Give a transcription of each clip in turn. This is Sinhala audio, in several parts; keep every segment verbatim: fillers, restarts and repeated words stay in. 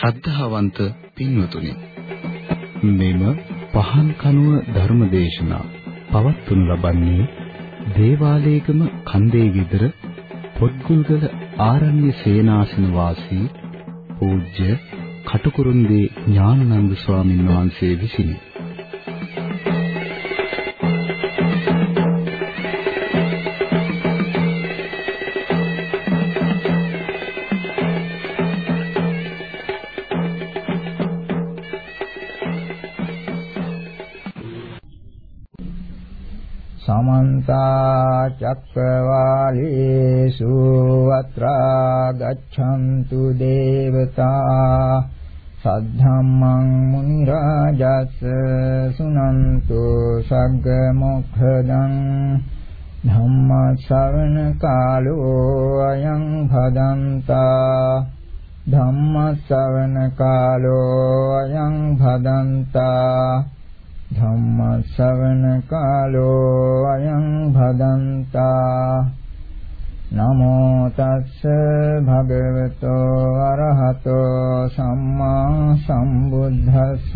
ශ්‍රද්ධාවන්ත පින්වතුනි, මෙම පහන් කනුව ධර්මදේශනා පවත්වනු ලබන්නේ දේවාලේගම කන්දේ විදර පොත්ගුල්ගල ආරණ්‍ය සේනාසන වාසී පූජ්‍ය කටුකුරුන්දී ඥානানন্দ ස්වාමීන් වහන්සේ විසිනි. समन्त चक्रवालेषु अत्रा गच्छन्तु देवता सद्धम्मं मुनिराजस् सुनन्तु सग्गमोक्षदं धम्मश्रवण कालो अयं भदन्ता धम्मश्रवण कालो अयं भदन्ता ධම්මස්සවන කාලෝ අයං භදන්තා නමෝ තස්ස භගවතෝ අරහතෝ සම්මා සම්බුද්දස්ස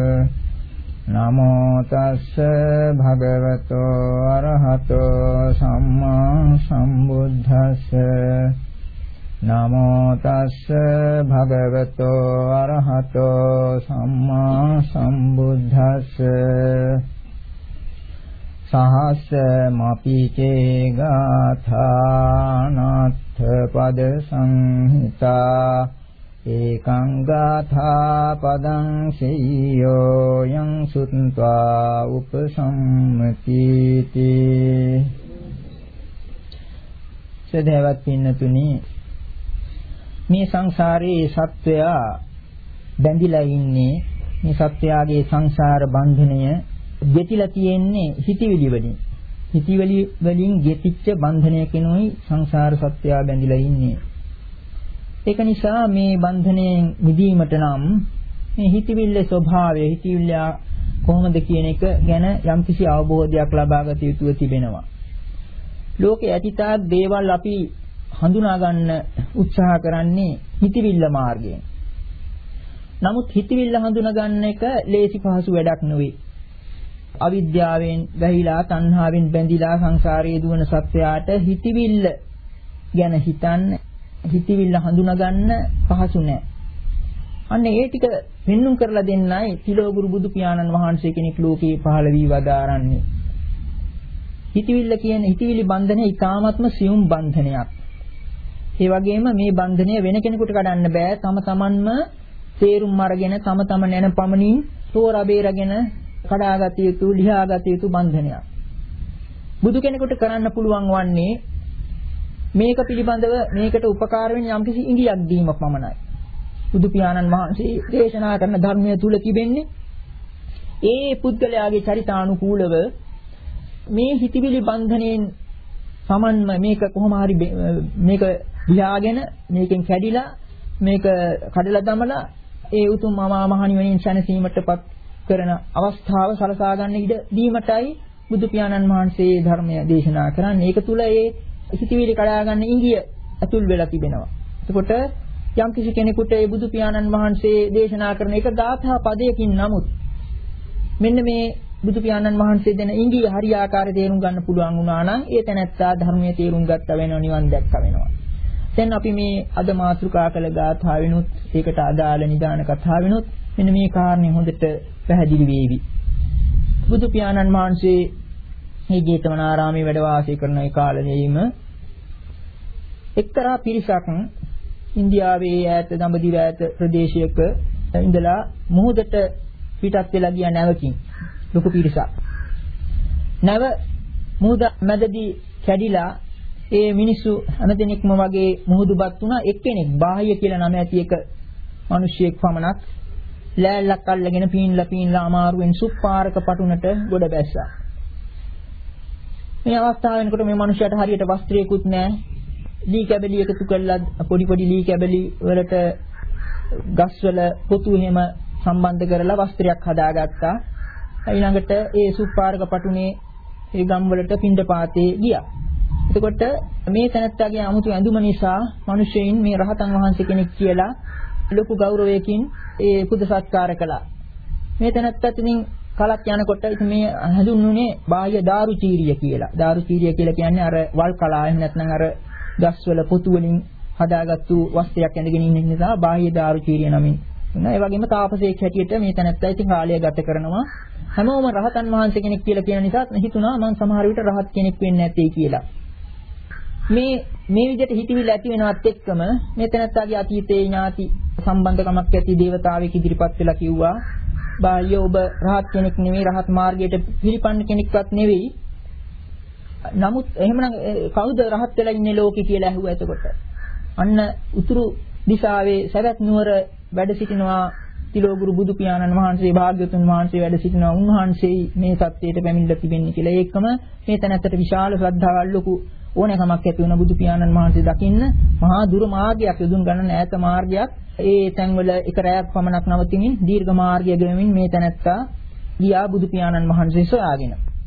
නමෝ තස්ස භගවතෝ අරහතෝ සම්මා සම්බුද්දස්ස නමෝ තස්ස භගවතෝ අරහතෝ සම්මා සම්බුද්දස්ස සහස්ස මපිචේ ගාථානාත්ථ පද සංහිතා ඒකං ගාථා පදං සෙය්‍යෝ යං සුත්වා උපසම්මතිති. සදහවත් පින්නතුනි, මේ සංසාරයේ සත්වයා බැඳිලා ඉන්නේ. මේ සත්වයාගේ සංසාර බන්ධනය ගෙතිලා තියෙන්නේ හිතවිලි වලින්. හිතවිලි වලින් ගෙතිච්ච බන්ධනයකිනුයි සංසාර සත්වයා බැඳිලා ඉන්නේ. ඒක නිසා මේ බන්ධනයෙන් මිදීමට නම් මේ හිතවිල්ලේ ස්වභාවය, හිතවිල්ල කොහොමද කියන එක ගැන යම්කිසි අවබෝධයක් ලබා ගත යුතුව තිබෙනවා. ලෝකේ ඇතිතාක් දේවල් අපි හඳුනා ගන්න උත්සාහ කරන්නේ හිතවිල්ල මාර්ගයෙන්. නමුත් හිතවිල්ල හඳුනා ගන්න එක ලේසි පහසු වැඩක් නෙවෙයි. අවිද්‍යාවෙන් වැහිලා තණ්හාවෙන් බැඳිලා සංසාරයේ දුවන සත්‍යයට හිතවිල්ල ගැන හිතන්න, හිතවිල්ල හඳුනා ගන්න පහසු නෑ. අන්න ඒ ටික පෙන්눔 කරලා දෙන්නයි තිලෝගුරු බුදු පියාණන් වහන්සේ කෙනෙක් ලෝකේ පහළ වී වදාරන්නේ. හිතවිල්ල කියන හිතවිලි බන්ධනය ඊ타ත්ම සියුම් බන්ධනයක්. ඒ වගේම මේ බන්ධනය වෙන කෙනෙකුට කඩන්න බෑ. තම තමන්ම තේරුම් අරගෙන තම තම නැන පමණින් තෝරා බේරගෙන කඩාගත යුතු, ලියාගත යුතු බන්ධනයක්. බුදු කෙනෙකුට කරන්න පුළුවන් වන්නේ මේක පිළිබඳව මේකට උපකාර වෙන යම්කිසි ඉඟියක් දීමක් පමණයි. බුදු පියාණන් වහන්සේ දේශනා කරන ධර්මය තුල තිබෙන්නේ ඒ පුද්ගලයාගේ චරිතානුකූලව මේ හිතවිලි බන්ධනයෙන් සමන්ම මේක කොහොම හරි මේක ලියාගෙන මේකෙන් කැඩිලා මේක කඩලා දමලා ඒ උතුම් මහා මහණිවරින් සැනසීමටපත් කරන අවස්ථාව සලසා ගන්න ඉඩ දීමටයි බුදු පියාණන් වහන්සේ ධර්මය දේශනා කරන්නේ. ඒක තුල ඒ හිතවිලි කඩා ගන්න ඉංගිය අතුල් වෙලා තිබෙනවා. එතකොට යම් කිසි කෙනෙකුට ඒ බුදු පියාණන් වහන්සේ දේශනා කරන එක ගාථා පදයකින් නමුත් මෙන්න මේ බුදු පියාණන් වහන්සේ දෙන ඉංගිය හරියාකාරව තේරුම් ගන්න පුළුවන් වුණා නම් ඒ තැනැත්තා ධර්මයේ තේරුම් ගත්තා වෙනවා, නිවන් දැක්කා වෙනවා. දැන් අපි මේ අද මාතෘකා කළ ගාථාවෙනුත් ඒකට අදාළ නිදාන කතාවෙනුත් මෙන්න මේ කාරණේ හොඳට පැහැදිලි වේවි. බුදු පියාණන් වහන්සේ මේ ජේතවනාරාමයේ වැඩ වාසය කරන ඒ කාලෙදීම එක්තරා පිරිසක් ඉන්දියාවේ ඈත දඹදිව ඈත ප්‍රදේශයක ඉඳලා මුහුදට පිටත් වෙලා ගිය නැවකින් ලොකු පිරිසක්. නැව මුහුද මැදදී කැඩිලා ඒ මිනිස්සු අනදෙනෙක්ම වගේ මුහුදුපත් වුණා. එක්කෙනෙක් බාහ්‍ය කියලා නම ඇති එක මිනිහෙක් පමණක් ලෑල්ලක් අල්ලගෙන පීන්ලා පීන්ලා අමාරුවෙන් සුප්පාරක පටුනට ගොඩ බැස්සා. මේ අවස්ථාවෙනකොට මේ මිනිහයාට හරියට වස්ත්‍රයකුත් නැහැ. ලී කැබලි එකතු කරලා පොඩි පොඩි ලී කැබලි වලට ගස්වල පොතු එහෙම සම්බන්ධ කරලා වස්ත්‍රයක් හදාගත්තා. ඊළඟට ඒ සුප්පාරක පටුනේ ඒ ගම් වලට පින්ඩපාතේ ගියා. එතකොට මේ තැනත්තාගේ 아무තු ඇඳුම නිසා මිනිසෙයින් මේ රහතන් වහන්සේ කෙනෙක් කියලා ලොකු ගෞරවයකින් ඒ පුද සත්කාර කළා. මේ තැනත්තත් ඉතින් කලක් යනකොට ඉතින් මේ හඳුන්වන්නේ බාහ්‍ය දාරුචීරිය කියලා. දාරුචීරිය කියලා කියන්නේ අර වල් කලා එහෙම නැත්නම් අර ගස්වල පොතු වලින් හදාගත්තු වස්ත්‍රයක් ඇඳගෙන ඉන්න නිසා බාහ්‍ය දාරුචීරිය නමින්. ඒ වගේම තාපසයෙක් හැටියට මේ තැනත්තා ඉතින් කාලය ගත කරනවා. හැමෝම රහතන් වහන්සේ කෙනෙක් කියලා කියන නිසා හිතුණා මම සමහර විට රහත් කෙනෙක් වෙන්නේ නැtei කියලා. මේ මේ විදිහට හිතවිල්ල ඇති වෙනවත් එක්කම මේ තැනත්තාගේ අතීතයේ ඥාති සම්බන්ධකමක් ඇති දේවතාවෙක් ඉදිරිපත් වෙලා කිව්වා බාහ්‍ය ඔබ රහත් කෙනෙක් නෙවෙයි රහත් මාර්ගයට පිළිපන්න කෙනෙක්වත් නෙවෙයි. නමුත් එහෙමනම් කවුද රහත් වෙලා ඉන්නේ ලෝකේ කියලා ඇහුවා එතකොට. අන්න උතුරු දිශාවේ සවැත් නුවර වැඩ සිටිනවා තිලෝගුරු බුදු පියාණන් වහන්සේ භාග්‍යවතුන් වහන්සේ වැඩ සිටිනවා උන්වහන්සේ මේ සත්‍යයට පැමිණලා තිබෙන්නේ කියලා. ඒකම මේ තැනත්තට විශාල ශ්‍රද්ධාවක් ලොකු ඕනෑකමක් ඇති වුණා බුදු පියාණන් වහන්සේ දකින්න. මහා දුර මාර්ගයක් යොදුන් ගණන ඈත මාර්ගයක්. ඒ තැන්වල එක රැයක් පමණක් නවතිමින් දීර්ඝ මාර්ගය ගෙවමින් මේ තැනත්තා ගියා බුදු පියාණන් වහන්සේ සොයාගෙන.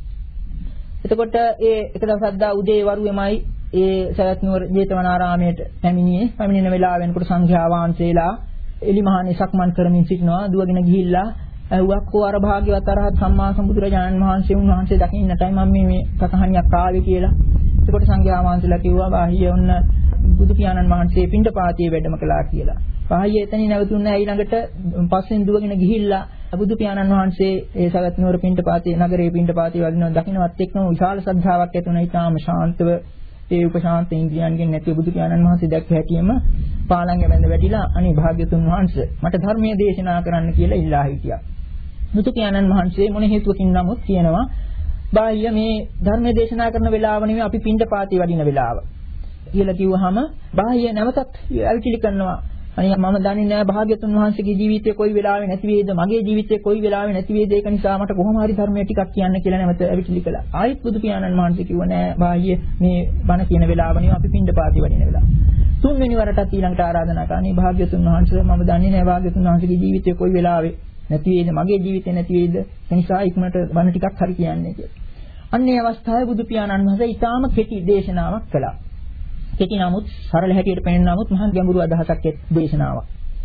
එතකොට ඒ එක දවසක් දා උදේ වරුවේමයි ඒ සවැත් නුවර ජේතවනාරාමයට පැමිණියේ. පැමිණෙන වෙලාව වෙනකොට සංඝයා වහන්සේලා එලිමහානේ සක්මන් කරමින් සිටිනවා. දුවගෙන ගිහිල්ලා ඇහුවා කෝ අර භාග්‍යවත් අරහත් සම්මා සම්බුදුරජාණන් වහන්සේ උන්වහන්සේ දකින්නටයි මම මේ මේ සතහනියක් ආවේ කියලා. එතකොට සංඝයා වහන්සේලා කිව්වා බාහිය ඔන්න බුදු පියාණන් වහන්සේ පිණ්ඩපාතයේ වැඩම කළා කියලා. බාහිය එතනින් නැවතුන්නේ ඇයි ළඟට පස්සෙන් දුවගෙන ගිහිල්ලා බුදු පියාණන් වහන්සේ ඒ සවැත් නුවර පිණ්ඩපාතයේ නගරයේ පිණ්ඩපාතයේ වදිනවා දකින්නවත් එක්කම විශාල ශ්‍රද්ධාවක් ඇති වුණා. ඊටාම ශාන්තව ඒ උපශාන්ත ඉන්ද්‍රියන්ගෙන් නැති බුදු පියාණන් වහන්සේ දැක්ක හැටියෙම පාලංගෙ බැඳ වැටිලා අනේ භාග්‍යතුන් වහන්සේ මට ධර්මයේ දේශනා කරන්න කියලා ඉල්ලා හිටියා. බුදු පියාණන් වහන්සේ මොන හේතුවකින් නමුත් කියනවා බාහිය මේ ධර්මයේ දේශනා කරන වෙලාව නෙමෙයි අපි පිණ්ඩපාතේ වඩින වෙලාව කියලා කිව්වහම බාහිය නැවතත් අවිචිලි කරනවා. අනේ මම දන්නේ නැහැ භාග්‍යතුන් වහන්සේගේ ජීවිතේ කොයි වෙලාවෙ නැති වේද මගේ ජීවිතේ කොයි වෙලාවෙ නැති වේද ඒක නිසා මට කොහොම හරි ධර්මයේ ටිකක් කියන්න කියලා නැවත අවිචිලි කළා. ආයෙත් බුදු පියාණන් වහන්සේ කිව්වා නෑ බාහිය මේ බණ කියන වෙලාව නෙමෙයි අපි පිණ්ඩපාතේ වඩින වෙලාව. තුන්වෙනි වරටත් ඊළඟට ආරාධනා කරා. අනේ භාග්‍යතුන් වහන්සේ මම දන්නේ නැහැ භාග්‍යතුන් වහන්සේගේ ජීවිතේ කොයි වෙලාවෙ නැති වේද මගේ ජීවිතේ නැති වේද ඒ නිසා ඉක්මනට බණ ටිකක් හරි කියන්නේ කියලා. අන්න ඒ අවස්ථාවේ බුදු පියාණන් වහන්සේ ඊටාම කෙටි දේශනාවක් කළා. කෙටි නමුත් සරල හැටියට පෙනෙන නමුත් මහා ගැඹුරු අදහසක් එක් දේශනාවක්.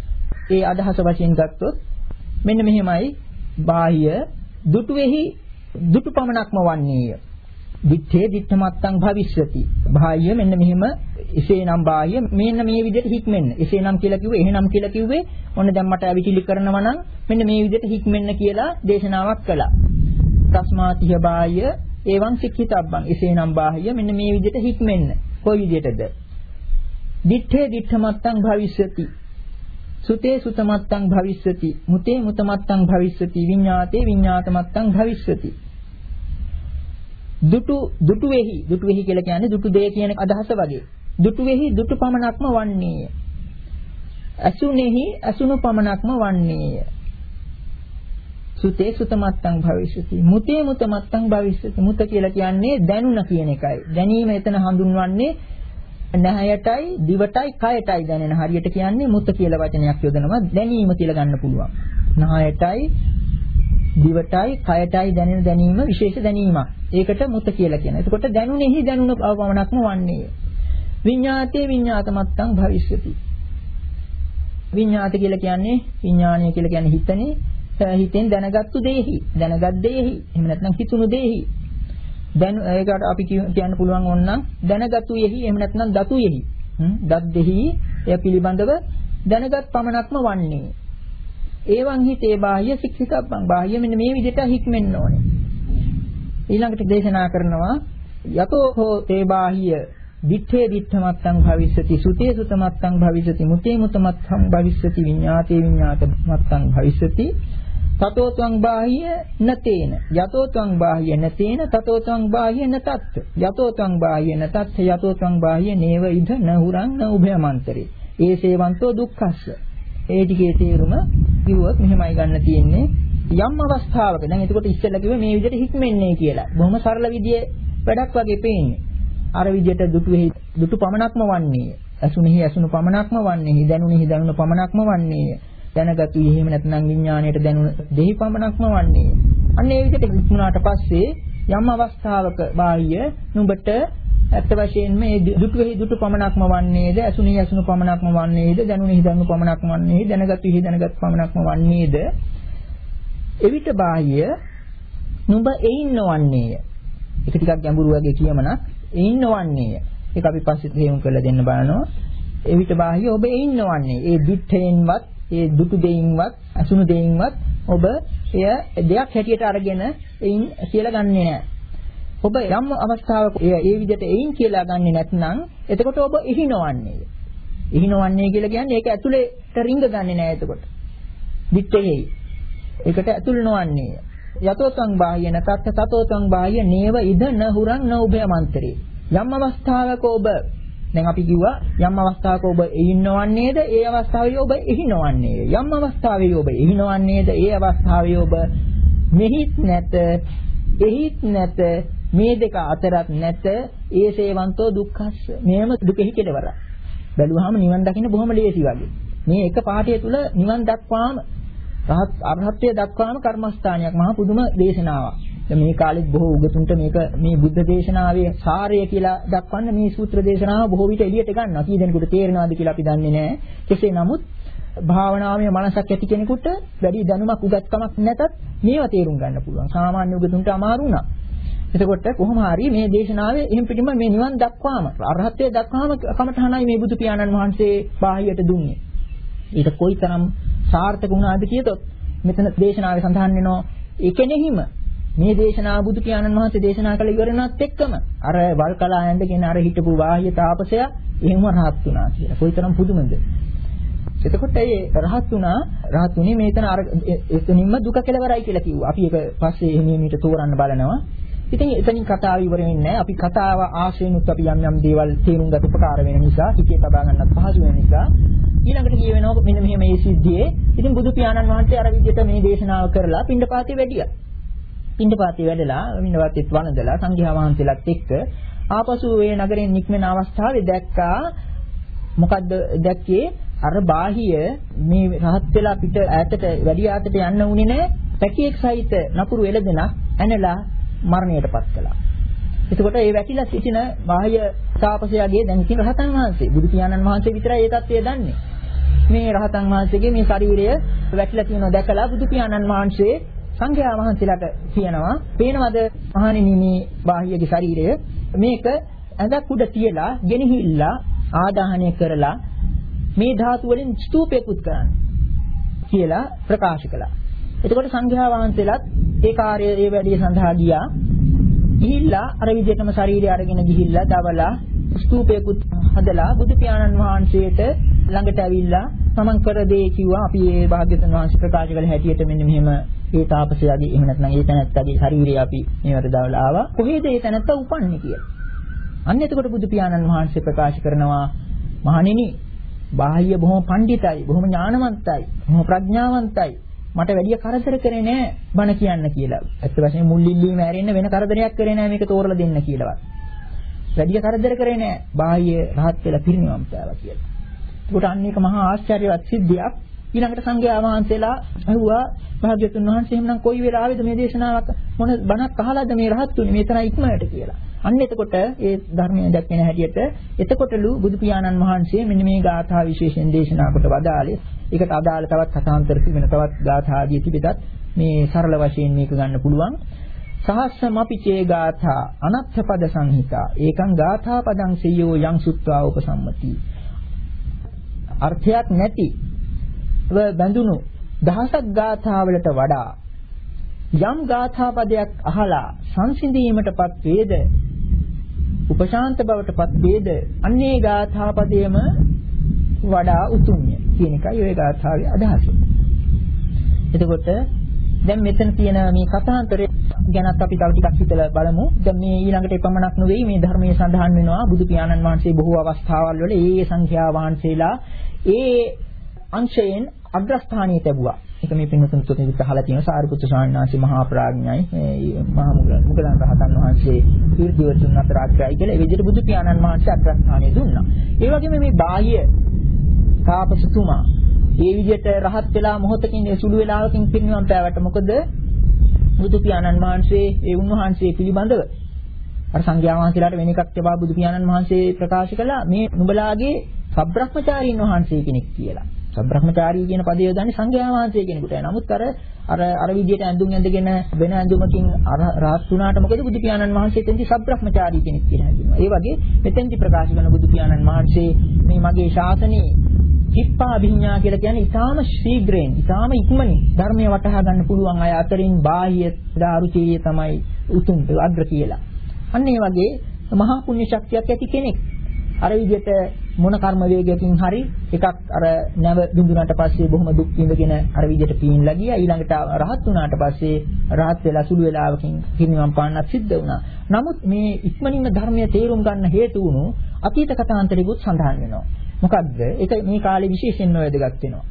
ඒ අදහස වශයෙන් ගත්තොත් මෙන්න මෙහෙමයි බාහ්‍ය දුටුවේහි දුටු පමණක්ම වන්නේය. දිත්තේ දිත්තමත්තං භවිෂ්‍යති. බාහ්‍ය මෙන්න මෙහෙම එසේනම් බාහ්‍ය මෙන්න මේ විදිහට හික්මෙන්න. එසේනම් කියලා කිව්වේ එහෙනම් කියලා කිව්වේ ඔන්න දැන් මට අවිචිලි කරනවා නම් මෙන්න මේ විදිහට හික්මෙන්න කියලා දේශනාවක් කළා. තස්මාතිහ බාහ්‍ය එවං සික්ඛිතබ්බං. එසේනම් බාහ්‍ය මෙන්න මේ විදිහට හික්මෙන්න. කොයි විදිහටද? දිත්තේ දිත්තමත්තං භවිෂ්‍යති. සුතේ සුතමත්තං භවිෂ්‍යති. මුතේ මුතමත්තං භවිෂ්‍යති. විඤ්ඤාතේ විඤ්ඤාතමත්තං භවිෂ්‍යති. දුටු දුටු වෙහි දුටු වෙහි කියලා කියන්නේ දුටු දෙය කියන අදහස වගේ. දුටු වෙහි දුටු පමණක්ම වන්නේය. අසුනේහි අසුණු පමණක්ම වන්නේය. සුතේ සුතමත්තං භවිෂ්‍යති. මුතේ මුතමත්තං භවිෂ්‍යති. මුත කියලා කියන්නේ දැනුණ කියන එකයි. දැනීම එතන හඳුන්වන්නේ නැහැයටයි දිවටයි කයටයි දැනෙන හරියට කියන්නේ මුත කියලා වචනයක් යොදනවා දැනීම කියලා ගන්න පුළුවන්. නැහැයටයි දිවටයි කයටයි දැනෙන දැනීම විශේෂ දැනීමක්. ඒකට මුත කියලා කියනවා. එතකොට දැනුනේහි දැනුණ පමණක්ම වන්නේය. විඤ්ඤාතේ විඤ්ඤාතමත්තං භවිෂ්‍යති. විඤ්ඤාත කියලා කියන්නේ විඥානය කියලා කියන්නේ හිතනේ. හිතෙන් දැනගත්තු දෙෙහි දැනගත් දෙෙහි එහෙම නැත්නම් හිතුණු දෙෙහි දැන් ඒකට අපි කියන්න පුළුවන් ඕනනම් දැනගතු යෙහි එහෙම නැත්නම් දතු යෙහි දත් දෙෙහි එය පිළිබඳව දැනගත් පමණක්ම වන්නේ ඒවන් හිතේ බාහ්‍ය සික්ඛිතබ්බං බාහ්‍ය මෙන්න මේ විදිහට හික්මෙන්න ඕනේ ඊළඟට දේශනා කරනවා යතෝ හෝ තේ බාහ්‍ය දිත්තේ දිත්තමත්තං භවිෂ්‍යති සුතේ සුතමත්තං භවිෂ්‍යති මුතේ මුතමත්තං භවිෂ්‍යති විඤ්ඤාතේ විඤ්ඤාතමත්තං භවිෂ්‍යති තතෝ ත්වං බාහ්‍ය නතේන යතෝ ත්වං බාහ්‍ය නතේන තතෝ ත්වං බාහ්‍ය නතත් යතෝ ත්වං බාහ්‍ය නතත් යතෝ ත්වං බාහ්‍ය නේව ඉද නහුරං නඋභයමන්තරේ ඒ සේවන්තෝ දුක්ඛස්ස ඒ ටිකේ තේරුම කිව්වොත් මෙහෙමයි ගන්න තියෙන්නේ යම් අවස්ථාවක දැන් එතකොට ඉස්සෙල්ලා කිව්වේ මේ විදිහට හික්මෙන්නේ කියලා බොහොම සරල විදිහේ වැඩක් වගේ පේන්නේ අර විදිහට දුටුෙහි දුටු පමණක්ම වන්නේ අසුනේහි අසුණු පමණක්ම වන්නේ දැනුනේහි දැනුණු පමණක්ම වන්නේ දැනගතු එහෙම නැත්නම් විඥාණයට දැනුණ දෙහි පමණක්ම වන්නේ අන්න ඒ විදිහට හික්මුණාට පස්සේ යම් අවස්ථාවක බාහ්‍ය නුඹට ඇත්ත වශයෙන්ම මේ දුටුෙහි දුටු පමණක්ම වන්නේද, අසුනි අසුණු පමණක්ම වන්නේද, දැනුනි හිතන්නු පමණක්ම වන්නේද, දැනගත් විහි දැනගත් පමණක්ම වන්නේද? එවිට බාහ්‍ය නුඹ එයින් නොවන්නේය. ඒක ටිකක් ගැඹුරු වගේ කියමනක්. එයින් නොවන්නේය. ඒක අපි පස්සේ තේරුම් කරලා දෙන්න බලනවා. එවිට බාහ්‍ය ඔබ එයින් නොවන්නේ. ඒ දිත්තේන්වත්, ඒ දුටු දෙයින්වත්, අසුණු දෙයින්වත් ඔබ එය දෙයක් හැටියට අරගෙන එයින් කියලා ගන්නෙ නෑ. ඔබ යම් අවස්ථාවක ඒ ඒ විදිහට එයින් කියලා ගන්නෙ නැත්නම් එතකොට ඔබ එහි නොවන්නේය. එහි නොවන්නේ කියලා කියන්නේ ඒක ඇතුළේට රිංග ගන්නෙ නෑ එතකොට. දිත්තේයි. ඒකට ඇතුල් නොවන්නේය. යතෝතං බාහ්‍ය නතත් තතෝතං බාහ්‍ය නේව ඉද න හුරං න උභය මන්තරේ. යම් අවස්ථාවක ඔබ දැන් අපි කිව්වා යම් අවස්ථාවක ඔබ එහි නොවන්නේද ඒ අවස්ථාවේ ඔබ එහි නොවන්නේය. යම් අවස්ථාවේ ඔබ එහි නොවන්නේද ඒ අවස්ථාවේ ඔබ මෙහිත් නැත එහිත් නැත මේ දෙක අතරත් නැත ඒ සේවන්තෝ දුක්ඛස්ස. මේම දුකෙහි කෙලවරක්. බැලුවාම නිවන් දකින්න බොහොම ලේසි වගේ. මේ එක පාඩිය තුල නිවන් දක්වාම රහත් අරහත්ත්වයට දක්වාම කර්මස්ථානයක් මහා පුදුම දේශනාවක්. දැන් මේ කාලෙත් බොහෝ උගතුන්ට මේක මේ බුද්ධ දේශනාවේ සාරය කියලා දක්වන්න මේ සූත්‍ර දේශනාව බොහෝ විට එළියට ගන්නවා. කී දෙනෙකුට තේරෙනවද කියලා අපි දන්නේ නැහැ. කෙසේ නමුත් භාවනාවේ මනසක් ඇති කෙනෙකුට වැඩි දැනුමක් උගත්කමක් නැතත් මේවා තේරුම් ගන්න පුළුවන්. සාමාන්‍ය උගතුන්ට අමාරු වුණා. එතකොට කොහොම හරි මේ දේශනාවේ එහෙන් පිටින්ම මේ නිවන් දක්වාම අරහත්ත්වයට දක්වාම කමඨහනයි මේ බුදු පියාණන් වහන්සේ බාහියට දුන්නේ. ඒක කොයිතරම් සාර්ථක වුණාද කියතොත් මෙතන දේශනාවේ සඳහන් වෙනවා ඒකෙනෙහිම මේ දේශනාව බුදු පියාණන් වහන්සේ දේශනා කළ ඉවරනත් එක්කම අර වල්කලා ඇඳගෙන අර හිටපු බාහ්‍ය තාපසයා එහෙම රහත් වුණා කියලා. කොයිතරම් පුදුමද? එතකොට ඒ රහත් වුණා රහත් උනේ මේතන අර එතනින්ම දුක කෙලවරයි කියලා කිව්වා. අපි ඒක පස්සේ එහෙම මේට තෝරන්න බලනවා. ඉතින් එතනින් කතාව ඉවර වෙන්නේ නැහැ. අපි කතාව ආශ්‍රයෙන්ුත් අපි යම් යම් දේවල් තේරුම් ගන්න උපකාර වෙන නිසා, හිතේ තබා ගන්නත් පහසු වෙන නිසා ඊළඟට කියවෙනවා මෙන්න මෙහෙම මේ සිද්ධියේ. ඉතින් බුදු පියාණන් වහන්සේ අර විදිහට මේ දේශනාව කරලා පිණ්ඩපාතේ වැඩියා. පිණ්ඩපාතේ වැඩලා පිණ්ඩපාතෙත් වළඳලා සංඝයා වහන්සේලාත් එක්ක ආපසු ඒ නගරෙන් නික්මෙන අවස්ථාවේ දැක්කා මොකද්ද දැක්කේ අර බාහිය මේ රහත් වෙලා පිට ඈතට වැඩි ඈතට යන්න උනේ නැහැ. පැකියෙක් සහිත නපුරු එළදෙනක් ඇනලා මරණයටපත් කළා. එතකොට ඒ වැටිලා සිටින බාහ්‍ය තාපසයාගේ දැන් ඉතින් රහතන් වහන්සේ බුදු පියාණන් වහන්සේ විතරයි ඒ தත්ත්වය දන්නේ. මේ රහතන් වහන්සේගේ මේ ශරීරය වැටිලා තියෙනවා දැකලා බුදු පියාණන් වහන්සේ සංඝයා වහන්සේලාට කියනවා පේනවද මහණෙනි මේ බාහ්‍යගේ ශරීරය මේක ඇඳක් උඩ තියලා ගෙනහිල්ලා ආදාහනය කරලා මේ ධාතු වලින් ස්තූපයකුත් කරන්න කියලා ප්‍රකාශ කළා. එතකොට සංඝයා වහන්සේලාත් ඒ කාර්යය ඒ වැඩේ සඳහා ගියා. ගිහිල්ලා අර විදිහටම ශරීරය අරගෙන ගිහිල්ලා දවලා ස්තූපයකුත් හදලා බුදු පියාණන් වහන්සේට ළඟට ඇවිල්ලා තමන් කර දේ කිව්වා. අපි මේ භාග්‍යවතුන් වහන්සේ ප්‍රකාශ කළ හැටියට මෙන්න මෙහෙම ඒ තාපසයාගේ එහෙම නැත්නම් ඒ තැනැත්තාගේ ශරීරය අපි මේවට දවලා ආවා. කොහේද ඒ තැනැත්තා උපන්නේ කියලා. අන්න එතකොට බුදු පියාණන් වහන්සේ ප්‍රකාශ කරනවා මහණෙනි බාහ්‍ය බොහොම පඬිතයි, බොහොම ඥානවන්තයි, බොහොම ප්‍රඥාවන්තයි. මට වැඩි කරදර කරේ නෑ බණ කියන්න කියලා. ඇත්ත වශයෙන්ම මුල්ලිල්ලීම ඇරෙන්න වෙන කරදරයක් කරේ නෑ මේක තෝරලා දෙන්න කියලාවත්. වැඩි කරදර කරේ නෑ බාහ්‍ය රහත් වෙලා පිරිනිවන් පෑවා කියලා. ඒකට අන්න එක මහා ආශ්චර්යවත් සිද්ධියක්. ඊළඟට සංඝයා වහන්සේලා අහුවා භාග්‍යවතුන් වහන්සේ එහෙනම් කොයි වෙලාවෙද මේ දේශනාවක් මොන බණක් අහලාද මේ රහත් උනේ මේ තරම් ඉක්මනට කියලා. අන්න එතකොට ඒ ධර්මයේ දැක්වෙන හැටියට එතකොටලු බුදු පියාණන් වහන්සේ මෙන්න මේ ගාථා විශේෂයෙන් දේශනා කොට වදාළේ. ඒකට අදාළ තවත් කථාන්තර තිබෙන තවත් ගාථා ආදී තිබෙදත් මේ සරල වශයෙන් මේක ගන්න පුළුවන්. සහස්සමපිචේ ගාථා අනත්ථ පද සංහිතා ඒකං ගාථා පදං සියෝ යං සුත්වා උපසම්මති. අර්ථයක් නැති බඳුණු දහසක් ගාථාවලට වඩා යම් ගාථා පදයක් අහලා සංසිඳීමටපත් වේද උපශාන්ත බවටපත් වේද අන්නේ ගාථා පදයේම වඩා උතුම්ය කියන එකයි ওই ගාථාවේ අදහස. එතකොට දැන් මෙතන තියෙන මේ කථාන්තරය ගැනත් අපි තව ටිකක් හිතලා බලමු. දැන් මේ ඊළඟට එපමණක් නෙවෙයි මේ ධර්මයේ සඳහන් වෙනවා බුදු පියාණන් වහන්සේ බොහෝ අවස්ථාවල් වල ඒ සංඛ්‍යා වහන්සේලා ඒ අංශයෙන් අග්‍රස්ථානීය ලැබුවා. ඒක මේ පින්වතුන් තුතින් අහලා තියෙන සාරිපුත්‍ර ස්වාමීන් වහන්සේ මහා ප්‍රඥයි මේ මහා මුගලන් මුගලන් රහතන් වහන්සේ ඊර්දිවතුන් අතර අග්‍රයි කියලා ඒ විදිහට බුදු පියාණන් වහන්සේ අග්‍රස්ථානීය දුන්නා. ඒ වගේම මේ බාහ්‍ය තාපසතුමා ඒ විදිහට රහත් වෙලා මොහොතකින් සුළු වේලාවකින් පිරිනිවන් පෑවට මොකද බුදු පියාණන් වහන්සේ ඒ උන්වහන්සේ පිළිබඳව අර සංඝයා වහන්සේලාට වෙන එකක් තිබා බුදු පියාණන් වහන්සේ ප්‍රකාශ කළා මේ නුඹලාගේ සබ්‍රහ්මචාරීන් වහන්සේ කෙනෙක් කියලා. සබ්‍රහ්මචාරී කියන පදේ යොදන්නේ සංඝයා වහන්සේ කෙනෙකුට. නමුත් අර අර අර විදියට ඇඳුම් ඇඳගෙන වෙන ඇඳුමකින් රාත් වුණාට මොකද බුදු පියාණන් වහන්සේ එතෙන්දි සබ්‍රහ්මචාරී කෙනෙක් කියලා හැඳින්වුවා. ඒ වගේ මෙතෙන්දි ප්‍රකාශ කරන බුදු පියාණන් වහන්සේ මේ මගේ ශාසනයේ කිප්පා විඤ්ඤා කියලා කියන්නේ ඊටාම ශීඝ්‍රයෙන් ඊටාම ඉක්මනින් ධර්මය වටහා ගන්න පුළුවන් අය අතරින් බාහ්‍ය දාරුචීය තමයි උතුම් අග්‍ර කියලා. අන්න ඒ වගේ මහා පුණ්‍ය ශක්තියක් ඇති කෙනෙක්. අර විදිහට මොන කර්ම වේගයකින් හරි එකක් අර නැව දුඳුනට පස්සේ බොහොම දුක් විඳගෙන අර විදිහට පීන්ලා ගියා. ඊළඟට රහත් වුණාට පස්සේ රහත් වෙලා සුළු වේලාවකින් පිරිනිවන් පාන්නත් සිද්ධ වුණා. නමුත් මේ ඉක්මනින්ම ධර්මයේ තේරුම් ගන්න හේතු වුණු අතීත කතාන්තරෙකුත් සඳහන් වෙනවා. මොකද්ද? ඒක මේ කාලේ විශේෂයෙන්ම වැදගත් වෙනවා.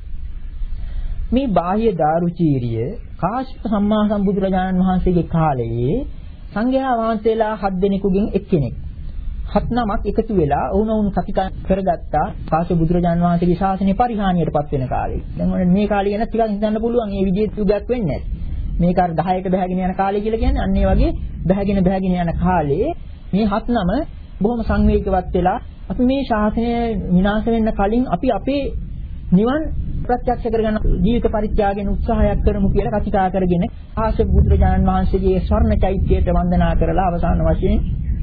මේ බාහ්‍ය දාරුචීරිය කාශ්‍යප සම්මා සම්බුදුරජාණන් වහන්සේගේ කාලයේ සංඝයා වහන්සේලා හත් දෙනෙකුගෙන් එක්කෙනෙක්. හත් නමක් එකතු වෙලා වුණවුන් කතිකා කරගත්තා කාශ්‍යප බුදුරජාණන් වහන්සේගේ ශාසනය පරිහානියටපත් වෙන කාලේ. දැන් මේ කාලේ ගැන ටිකක් හිතන්න පුළුවන් මේ විදිහට යුගයක් වෙන්නේ නැහැ. මේක අර දහයක බැහැගෙන යන කාලේ කියලා කියන්නේ අන්න ඒ වගේ බැහැගෙන බැහැගෙන යන කාලේ මේ හත් නම බොහොම සංවේගවත් වෙලා අපි මේ ශාසනය විනාශ වෙන්න කලින් අපි අපේ නිවන් ප්‍රත්‍යක්ෂ කරගන්න ජීවිත පරිත්‍යාගයෙන් උත්සාහයක් කරමු කියලා කතිකා කරගෙන ආශ්‍රය බුදුරජාණන් වහන්සේගේ ස්වර්ණ චෛත්‍යයට වන්දනා කරලා අවසාන වශයෙන්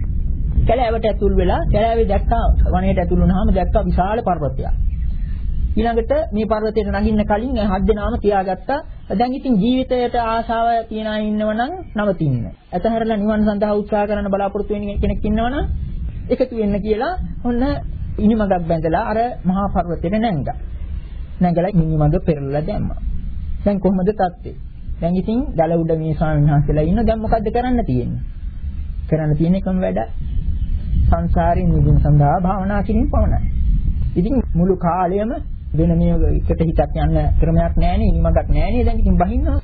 කැලෑවට ඇතුල් වෙලා කැලෑවේ දැක්කා වනයේට ඇතුල් වුණාම දැක්කා විශාල පර්වතයක්. ඊළඟට මේ පර්වතයට නගින්න කලින් හත් දෙනාම තියාගත්තා. දැන් ඉතින් ජීවිතයට ආශාව තියන අය ඉන්නවනම් නවතින්න. ඇතහැරලා නිවන් සඳහා උත්සාහ කරන බලාපොරොත්තු වෙන කෙනෙක් ඉන්නවනම් එකතු වෙන්න කියලා ඔන්න ඉනිමගක් බැඳලා අර මහා පර්වතයට නැංගා. නැංගලා ඉනිමග පෙරලලා දැම්මා. දැන් කොහොමද තත්ත්වය? දැන් ඉතින් දල උඩ මේ ස්වාමීන් වහන්සේලා ඉන්න දැන් මොකද්ද කරන්න තියෙන්නේ? කරන්න තියෙන එකම වැඩ සංසාරේ නිවන සඳහා භාවනා කිරීම පමණයි. ඉතින් මුළු කාලයම වෙන මේ එකට හිතක් යන ක්‍රමයක් නැහැනේ, ඉනිමගක් නැහැනේ. දැන් ඉතින් බහින්නවා.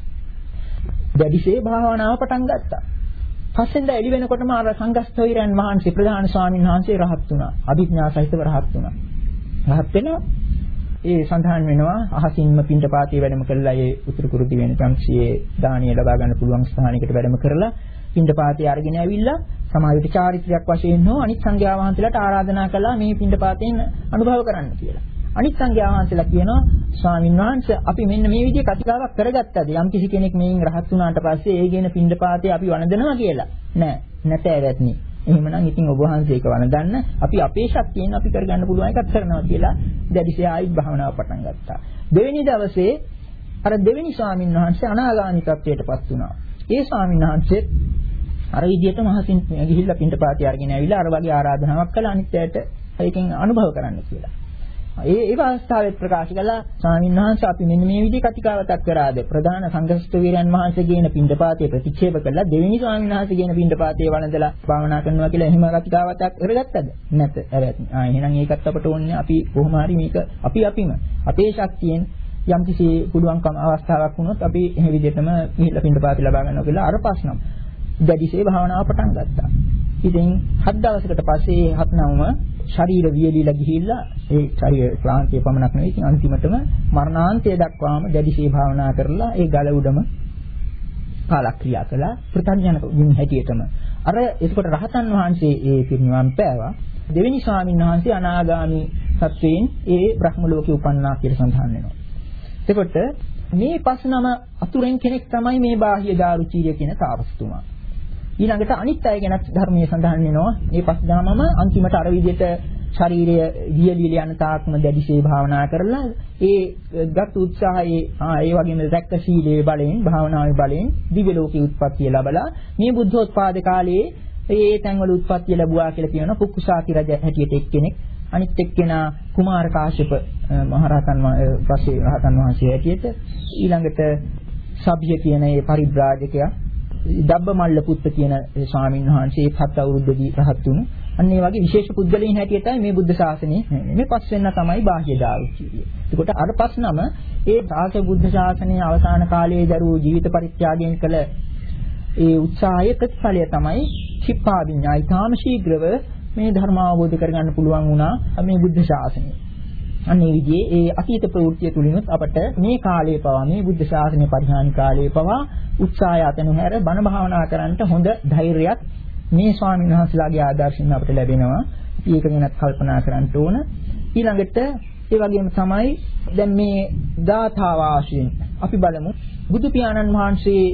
දැඩිසේ භාවනාව පටන් ගත්තා. පස්සෙන්ද එළි වෙනකොටම අර සංඝස්තවීරයන් වහන්සේ ප්‍රධාන ස්වාමීන් වහන්සේ රහත් වුණා. අභිඥා සහිතව රහත් වුණා. රහත් වෙනවා. ඒ සඳහන් වෙනවා අහසින්ම පින්ඩපාතේ වැඩම කළා ඒ උතුරු කුරු දිවෙන පන්සියේ දානිය ලබා ගන්න පුළුවන් ස්ථානයකට වැඩම කරලා පින්ඩපාතේ අරගෙන ඇවිල්ලා සමාජයට චාරිත්‍රාක් වශයෙන් හෝ අනිත් සංඝයා වහන්සේලාට ආරාධනා කළා මේ පින්ඩපාතෙන් අනුභව කරන්න කියලා. අනිත් සංඝයා වහන්සේලා කියනවා ස්වාමීන් වහන්සේ අපි මෙන්න මේ විදිහේ කතිකාවක් කරගත්තද යම් කිසි කෙනෙක් මේන් රහත් වුණාට පස්සේ ඒගෙන පින්ඩපාතේ අපි වළඳනවා කියලා. නෑ නැත ඇවැත්නි. එහෙමනම් ඉතින් ඔබ වහන්සේ ඒක වළඳන්න අපි අපේ ශක්තියෙන් අපි කරගන්න පුළුවන් එකක් කරනවා කියලා දැඩිසේ ආයිත් භාවනාව පටන් ගත්තා. දෙවෙනි දවසේ අර දෙවෙනි ස්වාමීන් වහන්සේ අනාගාමී තත්වයටපත් වුණා. ඒ ස්වාමීන් වහන්සේ අර විදිහට මහසින් ගිහිල්ලා පින්ඩපාතේ අරගෙන ඇවිල්ලා අර වගේ ආරාධනාවක් කළා අනිත් අයට ඒකෙන් අනුභව කරන්න කියලා. ඒ ඒ අවස්ථාවේ ප්‍රකාශ කළා ස්වාමීන් වහන්සේ අපි මෙන්න මේ විදිහේ කතිකාවතක් කරාද ප්‍රධාන සංඝස්තවීරයන් වහන්සේ කියන පින්ඩපාතේ ප්‍රතික්ෂේප කළා දෙවෙනි ස්වාමීන් වහන්සේ කියන පින්ඩපාතේ වළඳලා භාවනා කරනවා කියලා එහෙම කතිකාවතක් කරගත්තද නැත ඇවැත්නි. ආ එහෙනම් ඒකත් අපට ඕනේ අපි කොහොම හරි මේක අපි අපිම අපේ ශක්තියෙන් යම් කිසි පුළුවන්කම අවස්ථාවක් වුණොත් අපි එහෙම විදිහටම ගිහිල්ලා පින්ඩපාතේ ලබා ගන්නවා කියලා අර ප්‍රශ්නම් දැඩිසේ භාවනාව පටන් ගත්තා. ඉතින් හත් දවසකට පස්සේ හත් නවම ශරීර වියලිලා ගිහිල්ලා ඒ ශරීර ක්ලාන්තිය පමණක් නෙවෙයි ඉතින් අන්තිමටම මරණාන්තය දක්වාම දැඩිසේ භාවනා කරලා ඒ ගල උඩම කාලක්‍රියා කළා ප්‍රත්‍යඥ ගුණ හැටියටම. අර එතකොට රහතන් වහන්සේ ඒ පිරිනිවන් පෑවා. දෙවෙනි ස්වාමීන් වහන්සේ අනාගාමී සත්වයෙන් ඒ බ්‍රහ්ම ලෝකේ උපන්නා කියලා සඳහන් වෙනවා. එතකොට මේ පස් නම අතුරෙන් කෙනෙක් තමයි මේ බාහ්‍ය දාරුචීරිය කියන තාපසතුමා. ඊළඟට අනිත් අය ගැන ධර්මයේ සඳහන් වෙනවා. මේ පස් දාමම අන්තිමට අර විදිහට ශරීරය වියලිල යන තාක්ම දැඩිසේ භාවනා කරලා ඒ ගත් උත්සාහයේ ආ ඒ වගේම රැක්ක සීලයේ බලයෙන් භාවනාවේ බලයෙන් දිව්‍ය ලෝකී උත්පත්තිය ලැබලා මේ බුද්ධෝත්පාද කාලයේ ඒ තැන්වල උත්පත්තිය ලැබුවා කියලා කියනවා. පුක්කුසාති රජ හැටියට එක්කෙනෙක් අනිත් එක්කෙනා කුමාර කාශ්‍යප මහරහතන් පස්සේ රහතන් වහන්සේ හැටියට ඊළඟට සබ්ය කියන ඒ පරිබ්‍රාජකයා දබ්බමල්ල පුත්ත කියන ස්වාමීන් වහන්සේ හත් අවුරුද්දදී රහත් වුණු. අන්න ඒ වගේ විශේෂ පුද්ගලයන් හැටියටයි මේ බුද්ධ ශාසනය මේ පස් වෙන්න තමයි බාහ්‍ය දාරුචීරිය. ඒකට අර පස් නම ඒ සාස බුද්ධ ශාසනයේ අවසාන කාලයේ දරූ ජීවිත පරිත්‍යාගයෙන් කළ ඒ උත්සාහයේ ප්‍රතිඵලය තමයි කිප්පා විඤ්ඤා. ඊටාම ශීඝ්‍රව මේ ධර්ම අවබෝධ කරගන්න පුළුවන් වුණා මේ බුද්ධ ශාසනය. අන්න ඒ විදිහේ ඒ අතීත ප්‍රවෘත්තිය තුලිනුත් අපට මේ කාලයේ පවා මේ බුද්ධ ශාසනය පරිහානි කාලයේ පවා උත්සාහය අතනුහැර බණ භාවනා කරන්නට හොඳ ධෛර්යයක් මේ ස්වාමීන් වහන්සේලාගේ ආදර්ශයෙන් අපිට ලැබෙනවා. ඒක ගැනත් කල්පනා කරන්න ඕන. ඊළඟට ඒ වගේම තමයි දැන් මේ ගාථා වාශයෙන් අපි බලමු බුදු පියාණන් වහන්සේ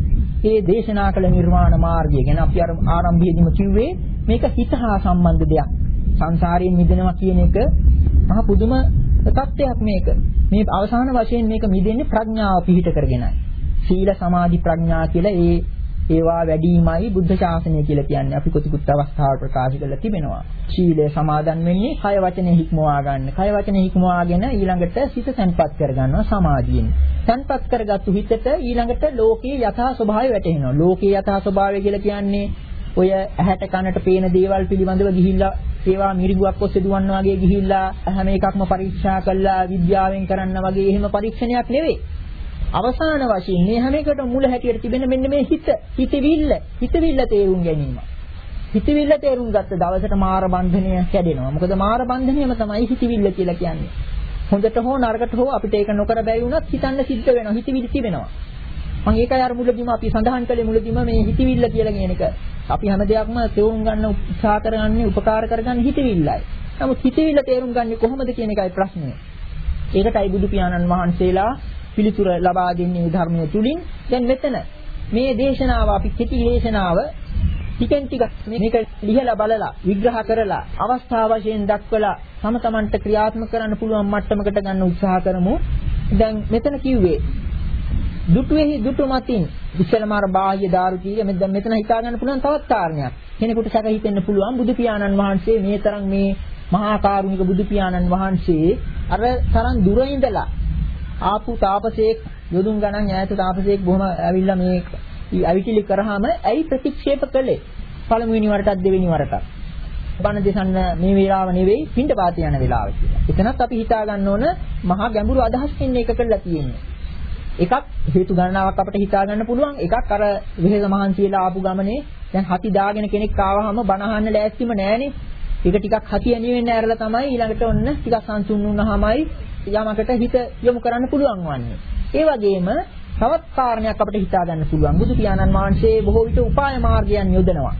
මේ දේශනා කළ නිර්වාණ මාර්ගය ගැන අපි අර ආරම්භයේදීම කිව්වේ මේක හිත හා සම්බන්ධ දෙයක්. සංසාරයෙන් මිදෙනවා කියන එක මහ පුදුම තත්ත්වයක් මේක. මේ අවසාන වශයෙන් මේක මිදෙන්නේ ප්‍රඥාව පිහිට කරගෙනයි. සීල සමාධි ප්‍රඥා කියලා ඒ ඒවා වැඩිමයි බුද්ධ ශාසනය කියලා කියන්නේ. අපි කොතිකුත් අවස්ථාවල ප්‍රකාශ කරලා තිබෙනවා. ශීලය සමාදන් වෙන්නේ කය වචනේ හික්මවා ගන්න. කය වචනේ හික්මවාගෙන ඊළඟට සිත තැන්පත් කරගන්නවා සමාධියෙන්. තැන්පත් කරගත්තු හිතට ඊළඟට ලෝකයේ යථා ස්වභාවය වැටහෙනවා. ලෝකයේ යථා ස්වභාවය කියලා කියන්නේ ඔය ඇහැට කනට පේන දේවල් පිළිබඳව ගිහිල්ලා ඒවා මිරිඟුවක් ඔස්සේ දුවනවා වගේ ගිහිල්ලා හැම එකක්ම පරීක්ෂා කළා විද්‍යාවෙන් කරන්න වගේ එහෙම පරීක්ෂණයක් නෙවෙයි. අවසාන වශයෙන් මේ හැම එකටම මුල හැටියට තිබෙන මෙන්න මේ හිත, හිතවිල්ල, හිතවිල්ල තේරුම් ගැනීම. හිතවිල්ල තේරුම් ගත්ත දවසට මාර බන්ධනය කැඩෙනවා. මොකද මාර බන්ධනයම තමයි හිතවිල්ල කියලා කියන්නේ. හොඳට හෝ නරකට හෝ අපිට ඒක නොකර බැරි වුණත් හිතන්න සිද්ධ වෙනවා. හිතවිලි තිබෙනවා. මම ඒකයි අර මුලදීම අපි සඳහන් කළේ මුලදීම මේ හිතවිල්ල කියලා කියන එක. අපි හැම දෙයක්ම තේරුම් ගන්න උත්සාහ කරගන්නේ උපකාර කරගන්නේ හිතවිල්ලයි. නමුත් හිතවිල්ල තේරුම් ගන්නේ කොහොමද කියන එකයි ප්‍රශ්නේ. ඒකටයි බුදු පියාණන් වහන්සේලා පිළිතුර ලබා දෙන්නේ ධර්මයේ තුලින්. දැන් මෙතන මේ දේශනාව අපි කෙටි දේශනාව ටිකෙන් ටික මේක ලිහලා බලලා විග්‍රහ කරලා අවස්ථාව වශයෙන් දක්වලා තම තමන්ට ක්‍රියාත්මක කරන්න පුළුවන් මට්ටමකට ගන්න උත්සාහ කරමු. දැන් මෙතන කිව්වේ දුටුවේහි දුටු මතින් විශේෂමාර බාහ්‍ය දාරුකීය මෙතන මෙතන හිතා ගන්න පුළුවන් තවත් කාරණයක්. කෙනෙකුට සැක හිතෙන්න පුළුවන් බුදු පියාණන් වහන්සේ මේ තරම් මේ මහා කරුණික බුදු පියාණන් වහන්සේ අර තරම් දුර ඉඳලා ආපු තාපසේක් යොදුන් ගණන් ඈත තාපසේක් බොහොම ඇවිල්ලා මේ අවිතිලි කරාම ඇයි ප්‍රතික්ෂේප කළේ පළමුවෙනි වරටත් දෙවෙනි වරටත් බණ දෙසන්න මේ වේලාව නෙවෙයි පින්ඩපාත යන වේලාව කියලා. එතනත් අපි හිතා ගන්න ඕන මහා ගැඹුරු අදහසකින් මේක කළා තියෙන්නේ. එකක් හේතු ගණනාවක් අපිට හිතා ගන්න පුළුවන්. එකක් අර වෙහෙස මහන්සියලා ආපු ගමනේ දැන් හති දාගෙන කෙනෙක් ආවහම බණ අහන්න ලෑස්තිම නෑනේ. ඒක ටිකක් හති ඇණි වෙන්න ඇරලා තමයි ඊළඟට ඔන්න ටිකක් සංසුන් වුණාමයි යමකට හිත යොමු කරන්න පුළුවන් වන්නේ. ඒ වගේම තවත් කාරණයක් අපිට හිතා ගන්න පුළුවන්. බුදු පියාණන් වහන්සේ බොහෝ විට උපාය මාර්ගයන් යොදනවා.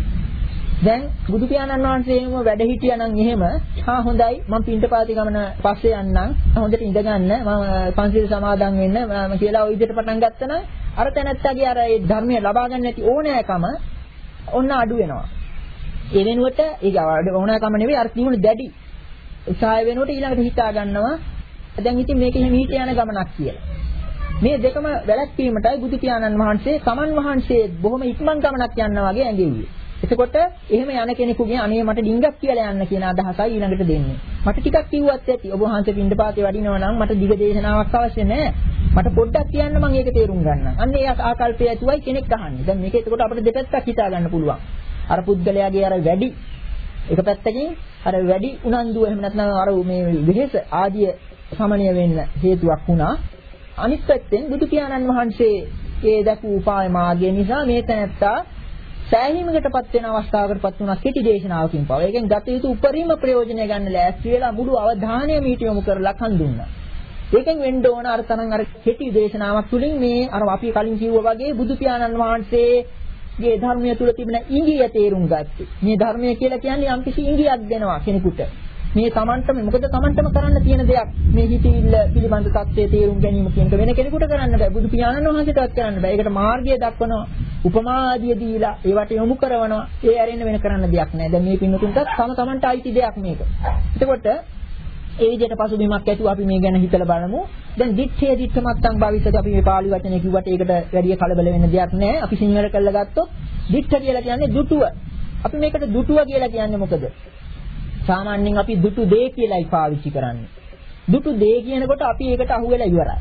දැන් බුදු පියාණන් වහන්සේම වැඩ හිටියා නම් එහෙම හා හොඳයි මම පින්ඩපාතේ ගමන පස්සේ යන්නම් හොඳට ඉඳගන්න මම පන්සිල් සමාදන් වෙන්න මම කියලා ওই විදිහට පටන් ගත්තා නම් අර තැනැත්තගේ අර ඒ ධර්මය ලබා ගන්න නැති ඕනෑකම ඔන්න අඩු වෙනවා. ඒ වෙනුවට ඒක ඕනෑකම නෙවෙයි අර තියුණු දැඩි උත්සාහය වෙනුවට ඊළඟට හිතා ගන්නවා දැන් ඉතින් මේක එහෙම හිත යන ගමනක් කියලා. මේ දෙකම වැළැක්වීමටයි බුදු පියාණන් වහන්සේ සමන් වහන්සේ බොහොම ඉක්මන් ගමනක් යනවා වගේ ඇඟෙන්නේ. එතකොට එහෙම යන කෙනෙකුගේ අනේ මට ඩිංගක් කියලා යන්න කියන අදහසයි ඊළඟට දෙන්නේ. මට ටිකක් කිව්වත් ඇති. ඔබ වහන්සේ පින්ඩපාතේ වඩිනවා නම් මට දිග දේශනාවක් අවශ්‍ය නැහැ. මට පොඩ්ඩක් කියන්න මම ඒක තේරුම් ගන්නම්. අන්න ඒ ආකල්පය ඇතුවයි කෙනෙක් අහන්නේ. දැන් මේක එතකොට අපිට දෙපැත්තක් හිතා ගන්න පුළුවන්. අර පුද්ගලයාගේ අර වැඩි එක පැත්තකින් අර වැඩි උනන්දුව එහෙම නැත්නම් අර මේ වෙහෙස ආදිය සමනය වෙන්න හේතුවක් වුණා. අනිත් පැත්තෙන් බුදු පියාණන් වහන්සේ ඒ දක්වූ උපාය මාර්ගය නිසා මේ තැනත්තා සෑහීමකටපත් වෙන අවස්ථාවකටපත් වුණා කෙටි දේශනාවකින් පව. ඒකෙන් ගත යුතු උපරිම ප්‍රයෝජනය ගන්න ලෑස්ති වෙලා මුළු අවධානය මීට යොමු කරලා කන් දුන්නා. ඒකෙන් වෙන්න ඕන අර තරම් අර කෙටි දේශනාවක් තුළින් මේ අර අපි කලින් කිව්වා වගේ බුදු පියාණන් වහන්සේගේ ධර්මය තුල තිබෙන ඉංගිය තේරුම් ගත්තේ. මේ ධර්මය කියලා කියන්නේ යම්කිසි ඉංගියක් දෙනවා කෙනෙකුට. මේ Tamanටම මොකද Tamanටම කරන්න තියෙන දෙයක් මේ හිතවිල්ල පිළිබඳ தත්ත්වයේ තේරුම් ගැනීම කියන එක වෙන කෙනෙකුට කරන්න බෑ. බුදු පියාණන් වහන්සේටවත් කරන්න බෑ. ඒකට මාර්ගය දක්වනවා. උපමා ආදිය දීලා ඒවට යොමු කරනවා. ඒ ඇරෙන්න වෙන කරන්න දෙයක් නෑ. දැන් මේ පින්නතුන්ටත් තම තමන්ට අයිති දෙයක් මේක. එතකොට ඒ විදිහට පසුබිමක් ඇතුව අපි මේ ගැන හිතලා බලමු. දැන් දිත්තේ දිත්ත මත්තං භාවිතද අපි මේ පාලි වචනේ කිව්වට ඒකට වැඩි කලබල වෙන්න දෙයක් නෑ. අපි සිංහල කරලා ගත්තොත් දිත්ත කියලා කියන්නේ දුටුව. අපි මේකට දුටුව කියලා කියන්නේ මොකද? සාමාන්‍යයෙන් අපි දුටු දේ කියලායි පාවිච්චි කරන්නේ. දුටු දේ කියනකොට අපි ඒකට අහු වෙලා ඉවරයි.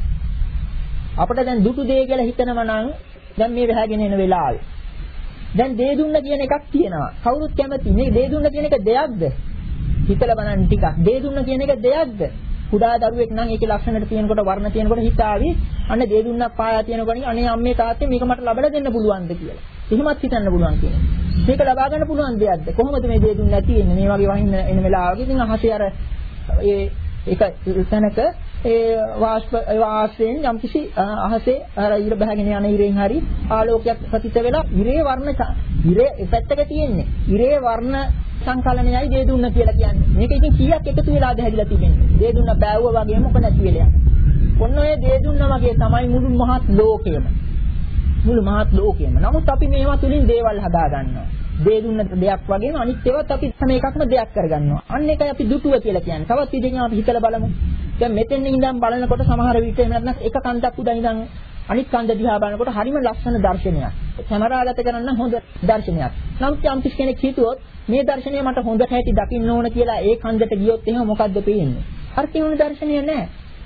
අපිට දැන් දුටු දේ කියලා හිතනවා නම් දැන් මේ වැහගෙන එන වෙලාවේ. දැන් දේ දුන්න කියන එකක් තියෙනවා. කවුරුත් කැමති මේ දේ දුන්න කියන එක දෙයක්ද? හිතලා බලන්න ටිකක්. දේ දුන්න කියන එක දෙයක්ද? කුඩා දරුවෙක් නම් ඒකේ ලක්ෂණට තියෙනකොට වර්ණ තියෙනකොට හිතාවි අන්න දේ දුන්නක් පායා තියෙනකොට අනේ අම්මේ තාත්තේ මේක මට ලබලා දෙන්න පුළුවන්ද කියලා. එහෙමත් හිතන්න පුළුවන් කියන්නේ. මේක ලබා ගන්න පුළුවන් දෙයක්ද? කොහොමද මේ දේ දුන්න තියෙන්නේ? මේ වගේ වහින්න එන වෙලාවක ඉතින් අහසේ අර ඒ ඒක තැනක ඒ වාෂ්ප වාසයෙන් යම්කිසි අහසේ අර ඉර බහගෙන යන ඉරෙන් හරි ආලෝකයක් පතිත වෙලා ඉරේ වර්ණ ඉරේ පැත්තක තියෙන්නේ. ඉරේ වර්ණ සංකලනයයි දේ දුන්න කියලා කියන්නේ. මේක ඉතින් කීයක් එකතු වෙලාද හැදිලා තිබෙන්නේ. දේ දුන්න බෑවුවා වගේ මොක නැති වෙලා යනවා. ඔන්න ඔය දේ දුන්න වගේ තමයි මුළු මහත් ලෝකෙම. මුළු මහත් ලෝකෙම. නමුත් අපි මේවා තුලින් දේවල් හදා ගන්නවා. දේ දුන්න දෙයක් වගේම අනිත් ඒවාත් අපි හැම එකක්ම දෙයක් කරගන්නවා. අන්න ඒකයි අපි දුටුව කියලා කියන්නේ. තවත් විදිහකින් අපි හිතලා බලමු. දැන් මෙතෙන් ඉඳන් බලනකොට සමහර විට එහෙම නැත්නම් එක කන්දක් උඩ ඉඳන් අනිත් කන්ද දිහා බලනකොට හරිම ලස්සන දර්ශනයක්. කැමරාගත කරන්න හොඳ දර්ශනයක්. නමුත් යම් කෙනෙක් හිතුවොත් මේ දර්ශනය මට හොඳට හැටි දකින්න ඕන කියලා ඒ කන්දට ගියොත් එහෙම මොකද්ද පේන්නේ? අර කියන දර්ශනය නෑ.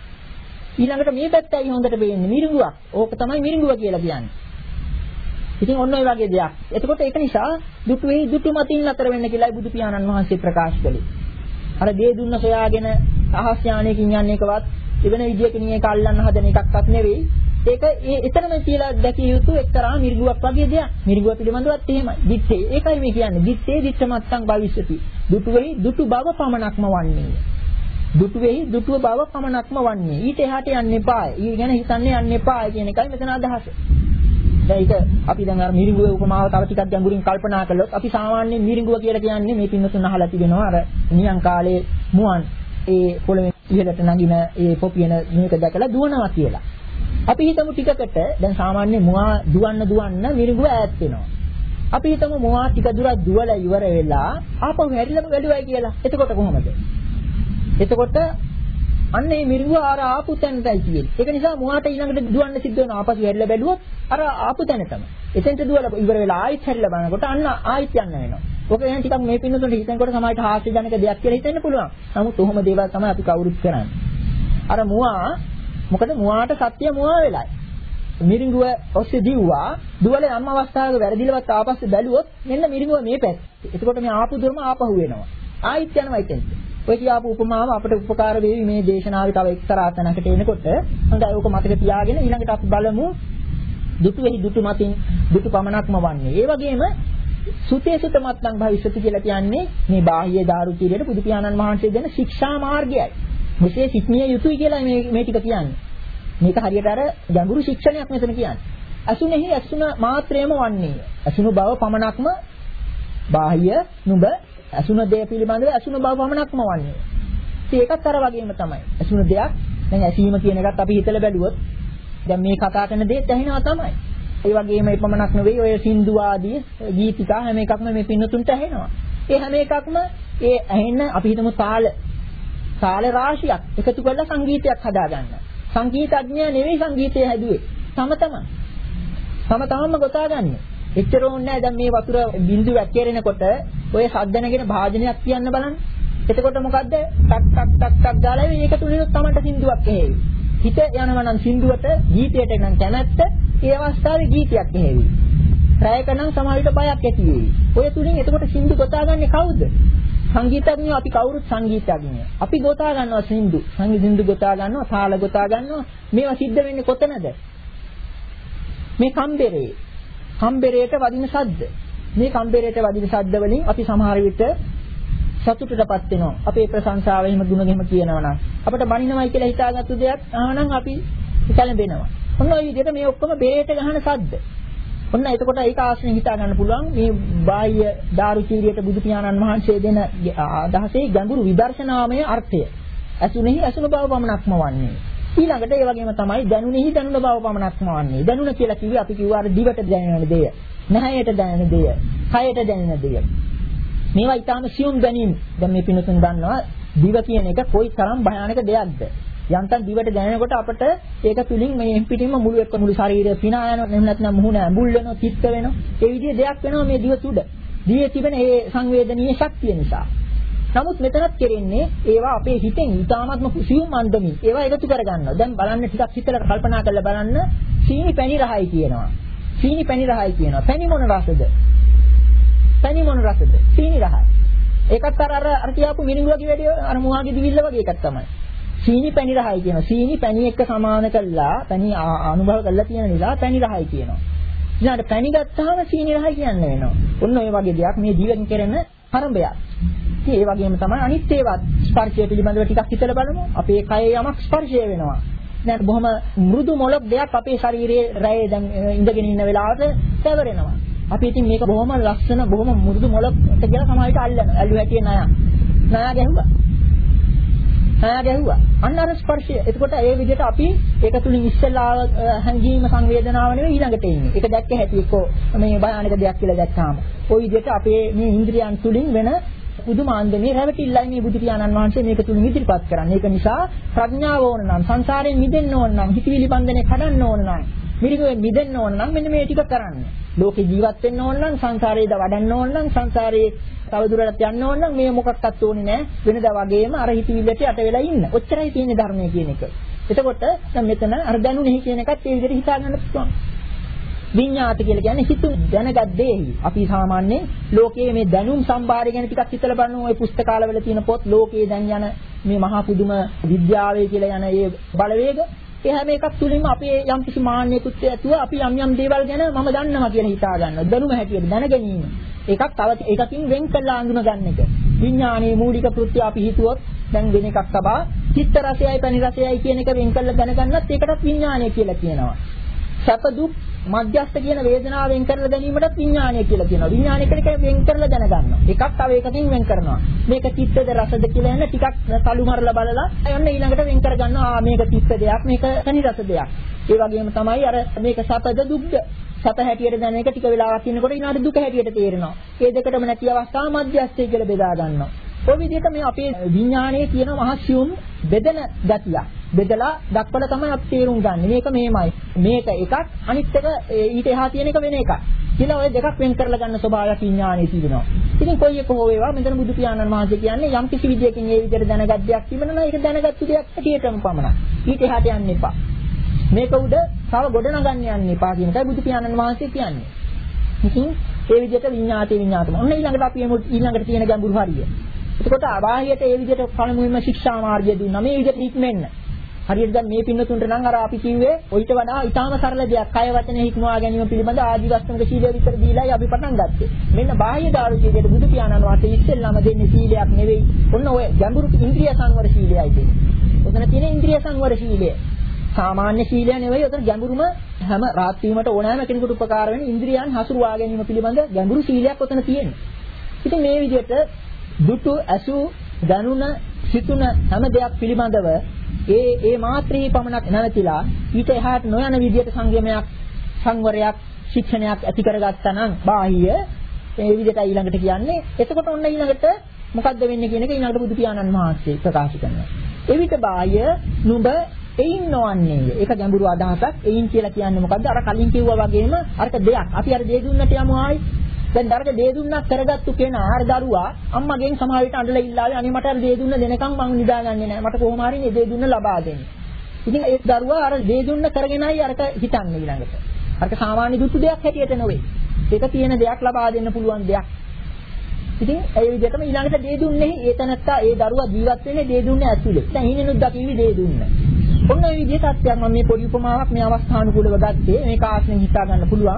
ඊළඟට මේ පැත්තයි හොඳට පේන්නේ මිරිඟුවක්. ඕක තමයි මිරිඟුව කියලා කියන්නේ. ඉතින් ඔන්න ඔය වගේ දෙයක්. එතකොට ඒක නිසා දුටු වෙයි දුටු මතින් අතර වෙන්න කියලායි බුදු පියාණන් වහන්සේ ප්‍රකාශ කළේ. අර දේ දුන්න සොයාගෙන අහස් යානයකින් යන්නේ එකවත් ඉවෙන විදියකින් ඒක අල්ලන්න හදන එකක්වත් නෙවෙයි. ඒක ඒ එතරම් කියලා දැකිය යුතු එක්තරා මිරිඟුවක් වගේ දෙයක්. මිරිඟුව පිළිබඳවත් එහෙමයි. දිත්තේ. ඒකයි මේ කියන්නේ. දිත්තේ දිත්ත මත්තං භවිෂ්‍යති. දුටු වෙයි දුටු බව පමණක්ම වන්නේ. දුටු වෙයි දුටුව බව පමණක්ම වන්නේ. ඊට එහාට යන්න එපායි. ඊ ගැන හිතන්න යන්න එපායි කියන එකයි මෙතන අදහස. දැන් ඒක අපි දැන් අර මිරිඟුවේ උපමාව තව ටිකක් ගැඹුරින් කල්පනා කළොත් අපි සාමාන්‍යයෙන් මිරිඟුව කියලා කියන්නේ මේ පින්නතුන් අහලා තිබෙනවා අර නියං කාලේ මුවන් ඒ පොළවේ ඉහළට නගින ඒ පොපියන මේක දැකලා දුවනවා කියලා. අපි හිතමු ටිකකට දැන් සාමාන්‍ය මුවා දුවන්න දුවන්න මිරිඟුව ඈත් වෙනවා. අපි හිතමු මුවා ටික දුරක් දුවලා ඉවර වෙලා ආපහු හැරිලා බැලුවයි කියලා. එතකොට කොහොමද? එතකොට අන්න මේ මිරිඟුව අර ආපු තැනටයි තියෙන්නේ. ඒක නිසා මුවාට ඊළඟට දුවන්න සිද්ධ වෙනවා. ආපසු හැරිලා බැලුවොත් අර ආපු තැනටම. එතෙන්ට දුවලා ඉවර වෙලා ආයෙත් හැරිලා බලනකොට අන්න ආයෙත් යන්න වෙනවා. ඔක එහෙනම් ටිකක් මේ පින්නතුන්ට හිතනකොට සමාජයට හාස්‍යජනක දෙයක් කියලා හිතෙන්න පුළුවන්. නමුත් ඔහොම දේවල් තමයි අපි කවුරුත් කරන්නේ. අර මුවා මොකද මුවාට සත්‍ය මුවා වෙලයි. මිරිඟුව ඔස්සේ දිව්වා දුවලා යම් අවස්ථාවක වැරදිලවත් ආපස්සේ බැලුවොත් මෙන්න මිරිඟුව මේ පැත්තේ. එතකොට මේ ආපු දුරම ආපහු වෙනවා. ආයෙත් යනවා එතෙන්ට. ඔය කියාපු උපමාව අපට උපකාර වේවි මේ දේශනාවේ තව එක්තරා තැනකට එනකොට. හොඳයි ඕක මතක තියාගෙන ඊළඟට අපි බලමු දුටු වෙහි දුටු මතින් දුටු පමණක්ම වන්නේ. ඒ වගේම සුතේ සුත මත්නම් භවිෂ්‍යති කියලා කියන්නේ මේ බාහ්‍ය දාරුචීරියට බුදු පියාණන් වහන්සේ දෙන ශික්ෂා මාර්ගයයි. මෙසේ සික්මිය යුතුයි කියලා මේ මේ ටික කියන්නේ. මේක හරියට අර ගැඹුරු ශික්ෂණයක් මෙතන කියන්නේ. අසුනේහි අසුන මාත්‍රයම වන්නේ. අසුන බව පමණක්ම බාහ්‍ය නුඹ අසුන දෙය පිළිබඳව අසුන බව පමණක්ම වන්නේ. ඉතින් ඒකත් අර වගේම තමයි. අසුන දෙයක් දැන් ඇසීම කියන එකත් අපි හිතලා බැලුවොත් දැන් මේ කතා කරන දේත් ඇහෙනවා තමයි. ඒ වගේම ඒ පමණක් නෙවෙයි ඔය සින්දු ආදී ගීතිකා හැම එකක්ම මේ පින්නතුන්ට ඇහෙනවා. ඒ හැම එකක්ම ඒ ඇහෙන අපි හිතමු තාල තාල රාශියක් එකතු කරලා සංගීතයක් හදා ගන්නවා. සංගීතඥයා නෙවෙයි සංගීතය හැදුවේ. තම තමන්. තම තමන්ම ගොතාගන්නේ. එච්චර ඕනේ නැහැ දැන් මේ වතුර බින්දු වැක්කිරෙනකොට ඔය ශබ්ද නැගෙන භාජනයක් කියන්න බලන්න. එතකොට මොකද්ද? ටක් ටක් ටක් ටක් ගාලා මේක තුලිනුත් තමයි සින්දුවක් ඇහෙවි. හිත යනවා නම් සින්දුවට ගීතයට නම් කැමැත්ත ඒ අවස්ථාවේ ගීතයක් ඇහෙවි. රැයක නම් සමහර විට බයක් ඇති වෙයි. ඔය තුලින් එතකොට සින්දු ගොතාගන්නේ කවුද? සංගීතඥයෝ අපි කවුරුත් සංගීතඥයෝ. අපි ගොතා ගන්නවා සින්දු. සංගීත සින්දු ගොතා ගන්නවා, තාල ගොතා ගන්නවා. මේවා සිද්ධ වෙන්නේ කොතනද? මේ කම්බරේ. කම්බරේට වදින ශබ්ද. මේ කම්බරේට වදින ශබ්ද වලින් අපි සමහර විට සතුටටපත් වෙනවා. අපේ ප්‍රශංසාව එහෙම දුන ගෙම කියනවා නම් අපිට බනිනවයි කියලා හිතාගත්තු දෙයක් ආවනම් අපි කැළඹෙනවා. ඔන්න ඔය විදිහට මේ ඔක්කොම බෙරේට ගහන ශබ්ද. ඔන්න එතකොට ඒක ආශ්‍රයෙන් හිතා ගන්න පුළුවන් මේ බාහ්‍ය දාරුචීරියට බුදු පියාණන් වහන්සේ දෙන අදහසේ ගැඹුරු විදර්ශනාමය අර්ථය. අසුනේහි අසුන බව පමණක්ම වන්නේ. ඊළඟට ඒ වගේම තමයි දැනුනේහි දැනුන බව පමණක්ම වන්නේ. දැනුන කියලා කිව්වේ අපි කිව්වා අර දිවට දැනෙන දෙය, නැහැයට දැනෙන දෙය, කයට දැනෙන දෙය. මේවා ඊටාම සියුම් දැනීම. දැන් මේ පිනතුන් දන්නවා දිව කියන එක කොයි තරම් භයානක දෙයක්ද. යන්තම් දිවට දැනෙනකොට අපිට ඒක තුලින් මේ පිටින්ම මුළු එක්ක මුළු ශරීරය පිනා යනවා. එහෙම නැත්නම් මුහුණ ඇඹුල් වෙනවා, තිත්ත වෙනවා. ඒ විදිහේ දෙයක් වෙනවා මේ දිව තුඩ. දිවේ තිබෙන ඒ සංවේදනීය ශක්තිය නිසා. නමුත් මෙතනත් කෙරෙන්නේ ඒවා අපේ හිතෙන් ඊටාත්ම සියුම් අන්දමින් ඒවා එකතු කරගන්නවා. දැන් බලන්න ටිකක් හිතලා කල්පනා කරලා බලන්න සීනි පැණි රහයි කියනවා. සීනි පැණි රහයි කියනවා. පැණි මොන රසද? පැණි මොන රසද? සීනි රහයි. ඒකත් අර අර අර කියපු මිනිඟුවගේ වැඩි අර මුවාගේ දිවිල්ල වගේ එකක් තමයි. සීනි පැණි රහයි කියනවා. සීනි පැණි එක්ක සමාන කළා පැණි අනුභව කරලා තියෙන නිසා පැණි රහයි කියනවා. ඊළඟට පැණි ගත්තාම සීනි රහයි කියන්න වෙනවා. ඔන්න ඔය වගේ දෙයක් මේ දිවෙන් කෙරෙන ආරම්භයක්. ඉතින් ඒ වගේම තමයි අනිත් ඒවා ස්පර්ශය පිළිබඳව ටිකක් හිතලා බලමු. අපේ කයේ යමක් ස්පර්ශය වෙනවා. දැන් බොහොම මෘදු මොලොක් දෙයක් අපේ ශරීරයේ රැයේ දැන් ඉඳගෙන ඉන්න වෙලාවට තැවරෙනවා. අපි ඉතින් මේක බොහොම ලස්සන බොහොම මෘදු මොලොක්ට කියලා සමාවිත අල්ලන. ඇලු හැටියේ නය. නය ගැහුවා. නය ගැහුවා. අන්න අර ස්පර්ශය. එතකොට ඒ විදිහට අපි ඒක තුලින් ඉස්සෙල්ලා හැංගීම සංවේදනාව නෙවෙයි ඊළඟට එන්නේ. ඒක දැක්ක හැටි එක්ක මේ භයානක දෙයක් කියලා දැක්කාම. ওই විදිහට අපේ මේ ඉන්ද්‍රියන් තුලින් වෙන පුදුමාන්දමේ රැවටිල්ලයි මේ බුදු පියාණන් වහන්සේ මේක තුලින් ඉදිරිපත් කරන්නේ. ඒක නිසා ප්‍රඥාව ඕන නම් සංසාරයෙන් මිදෙන්න ඕන නම් හිතවිලි බන්ධනේ කඩන්න ඕන නම් මිරිගුවෙන් මිදෙන්න ඕන නම් මෙන්න මේ ටික කරන්න. ලෝකේ ජීවත් වෙන්න ඕන නම් සංසාරේද වඩන්න ඕන නම් සංසාරේ තවදුරටත් යන්න ඕන නම් මේ මොකක්වත් ඕනේ නැහැ. වෙනදා වගේම අර හිතවිල්ලට යට වෙලා ඉන්න. ඔච්චරයි තියෙන්නේ ධර්මයේ කියන එක. එතකොට දැන් මෙතන අර දැනුනේ කියන එකත් ඒ විදිහට හිතා ගන්න පුළුවන්. විඤ්ඤාත කියලා කියන්නේ හිතුම් දැනගත් දෙෙහි. අපි සාමාන්‍යයෙන් ලෝකයේ මේ දැනුම් සම්භාරය ගැන ටිකක් හිතලා බලමු. ওই පුස්තකාලවල තියෙන පොත් ලෝකයේ දැන් යන මේ මහා පුදුම විද්‍යාවේ කියලා යන ඒ බලවේග ඒ හැම එකක් තුලින්ම අපේ යම් කිසි මාන්නයකුත් ඇතුව අපි යම් යම් දේවල් ගැන මම දන්නවා කියලා හිතා ගන්නවා. දැනුම හැටියට දැන ගැනීම. ඒකක් තව එකකින් වෙන් කළා අඳුන ගන්න එක. විඥානයේ මූලික කෘත්‍ය අපි හිතුවොත් දැන් වෙන එකක් තබා චිත්ත රසයයි පැණි රසයයි කියන එක වෙන් කළා දැනගන්නත් ඒකටත් විඥානය කියලා කියනවා. සැප දුක් මධ්‍යස්ථ කියන වේදනාව වෙන් කරලා ගැනීමටත් විඥානය කියලා කියනවා. විඥානය කියලා වෙන් කරලා දැනගන්නවා. එකක් තව එකකින් වෙන් කරනවා. මේක චිත්තද රසද කියලා යන ටිකක් කළු මරලා බලලා යන්න ඊළඟට වෙන් කර ගන්නවා. ආ මේක චිත්ත දෙයක් මේක පැණි රස දෙයක්. ඒ වගේම තමයි අර මේක සැපද දුක්ද සැප හැටියට දැන එක ටික වෙලාවක් ඉන්නකොට ඊළඟට දුක හැටියට තේරෙනවා. ඒ දෙකටම නැති අවස්ථාව මධ්‍යස්ථය කියලා බෙදා ගන්නවා. ඔය විදිහට මේ අපේ විඥානයේ තියෙන මහස්යුම් බෙදෙන ගතිය. බෙදලා දක්වලා තමයි අපි තේරුම් ගන්න. මේක මෙහෙමයි. මේක එකක් අනිත් එක ඊට එහා තියෙන එක වෙන එකක්. කියලා ඔය දෙකක් වෙන් කරලා ගන්න ස්වභාවයක් විඥානයේ තියෙනවා. ඉතින් කොයි එක හෝ වේවා මෙතන බුදු පියාණන් වහන්සේ කියන්නේ යම් කිසි විදියකින් ඒ විදිහට දැනගත් දෙයක් තිබෙනවා නම් ඒක දැනගත්තු දෙයක් හැටියටම පමණයි. ඊට එහාට යන්න එපා. මේක උඩ තව ගොඩ නගන්න යන්න එපා කියන එකයි බුදු පියාණන් වහන්සේ කියන්නේ. ඉතින් ඒ විදිහට විඤ්ඤාතේ විඤ්ඤාතම. ඔන්න ඊළඟට අපි ඊළඟට තියෙන ගැඹුරු හරිය. එතකොට අබාහියට ඒ විදිහට පළමුවෙන්ම ශික්ෂා මාර්ගය දුන්නා. මේ විදිහට හික්මෙන්න. හරියට දැන් මේ පින්නතුන්ට නම් අර අපි කිව්වේ ඔయిత වඩා ඊටාම සරල දෙයක්. කය වචනේ හික්මවා ගැනීම පිළිබඳ ආදිවස්තමක සීලය විතර දීලායි අපි පටන් ගත්තේ. මෙන්න බාහ්‍ය දාර්ශනිකයට බුදු පියාණන් වහන්සේ ඉස්සෙල්ලාම දෙන්නේ සීලයක් නෙවෙයි. ඔන්න ඔය ගැඹුරු ඉන්ද්‍රිය සංවර සීලයයි දෙන්නේ. ඔතන තියෙන ඉන්ද්‍රිය සංවර සීලය. සාමාන්‍ය සීලය නෙවෙයි. ඔතන ගැඹුරුම හැම රාත් වීමට ඕනෑම කෙනෙකුට උපකාර වෙන ඉන්ද්‍රියන් හසුරුවා ගැනීම පිළිබඳ ගැඹුරු සීලයක් ඔතන තියෙනවා. ඉතින් මේ විදිහට දුටු අසු දනුන සිතුන හැම දෙයක් පිළිබඳව ඒ ඒ මාත්‍රී පමණක් නැවතිලා ඊට එහාට නොයන විදිහට සංයමයක් සංවරයක් ශික්ෂණයක් ඇති කරගත්තා නම් බාහිය ඒ විදිහට ඊළඟට කියන්නේ එතකොට ඔන්න ඊළඟට මොකද්ද වෙන්නේ කියන එක ඊළඟට බුදු පියාණන් වහන්සේ ප්‍රකාශ කරනවා. එවිට බාහිය නුඹ එයින් නොවන්නේ. ඒක ගැඹුරු අදහසක්. එයින් කියලා කියන්නේ මොකද්ද? අර කලින් කිව්වා වගේම අරක දෙයක්. අපි අර දේ දුන්නට යමු ආයි. දැන් දරක දේ දුන්නක් කරගත්තු කෙනා අර දරුවා අම්මගෙන් සමහර විට අඬලා ඉල්ලාවේ අනේ මට අර දේ දුන්න දෙනකම් මං නිදාගන්නේ නැහැ. මට කොහොම හරි මේ දේ දුන්න ලබා දෙන්න. ඉතින් ඒ දරුවා අර දේ දුන්න කරගෙනයි අරක හිතන්නේ ඊළඟට. අරක සාමාන්‍ය දුටු දෙයක් හැටියට නෙවෙයි. ඒක තියෙන දෙයක් ලබා දෙන්න පුළුවන් දෙයක්. ඉතින් ඒ විදිහටම ඊළඟට දේ දුන්නේ ඒ තැනත්තා ඒ දරුවා ජීවත් වෙන්නේ දේ දුන්නේ ඇතුලේ. දැන් හිනෙනුත් දකින්නේ දේ දුන්න. ඔන්න ඔය විදිහට අත්‍යවශ්‍ය මම මේ පොඩි උපමාවක් මේ අවස්ථානුකූලව ගත්තේ. මේක ආස්නෙන් හිතා ගන්න පුළුවන්.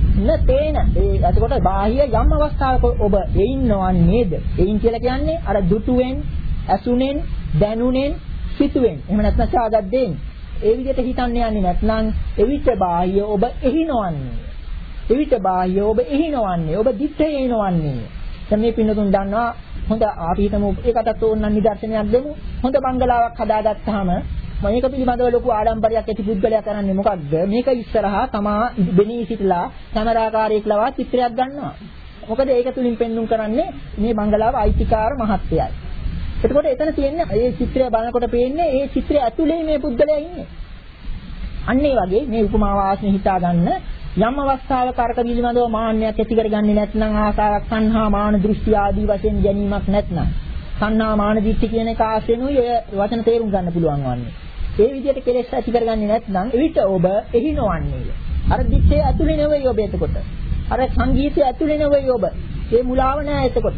නතේන ඒ එතකොට බාහිය යම් අවස්ථාවක ඔබ එයින් නොවන්නේද? එයින් කියලා කියන්නේ අර දුටුවෙන්, ඇසුනෙන්, දැනුනෙන්, සිතුවෙන්. එහෙම නැත්නම් සාගත් දෙයින්. ඒ විදිහට හිතන්නේ යන්නේ නැත්නම් එවිට බාහිය ඔබ එහි නොවන්නේ. එවිට බාහිය ඔබ එහි නොවන්නේ. ඔබ දිත්තේ නොවන්නේ. දැන් මේ පින්නතුන් දන්නවා හොඳ අපි හිතමු ඒකටත් ඕනනම් නිදර්ශනයක් දෙමු. හොඳ බංගලාවක් හදාගත්තාම මේක පිළිබඳව ලොකු ආඩම්බරයක් ඇති පුද්ගලයා කරන්නේ මොකක්ද? මේක ඉස්සරහා තමා බෙනී සිටලා කැමරාකාරයෙක් ලවා චිත්‍රයක් ගන්නවා. මොකද ඒක තුලින් පෙන්눔 කරන්නේ මේ බංගලාව අයිතිකාර මහත්තයයි. එතකොට එතන තියෙන්නේ මේ චිත්‍රය බලනකොට පේන්නේ මේ චිත්‍රය ඇතුලේ මේ පුද්ගලයා ඉන්නේ. අන්න ඒ වගේ මේ උපමාව ආස්නේ හිතා ගන්න යම් අවස්ථාවක අරක පිළිබඳව මාන්නයක් ඇති කරගන්නේ නැත්නම් ආසාවක් සංහා මාන දෘෂ්ටි ආදී වශයෙන් ගැනීමක් නැත්නම් සංහා මාන දිට්ඨි කියන එක ආසෙනුයි ඔය වචන තේරුම් ගන්න පුළුවන් වන්නේ. ඒ විදිහට කෙලෙස් ඇති කරගන්නේ නැත්නම් එවිට ඔබ එහි නොවන්නේ. අර දිත්තේ ඇතුලේ නෙවෙයි ඔබ එතකොට. අර සංගීතයේ ඇතුලේ නෙවෙයි ඔබ. ඒ මුලාව නෑ එතකොට.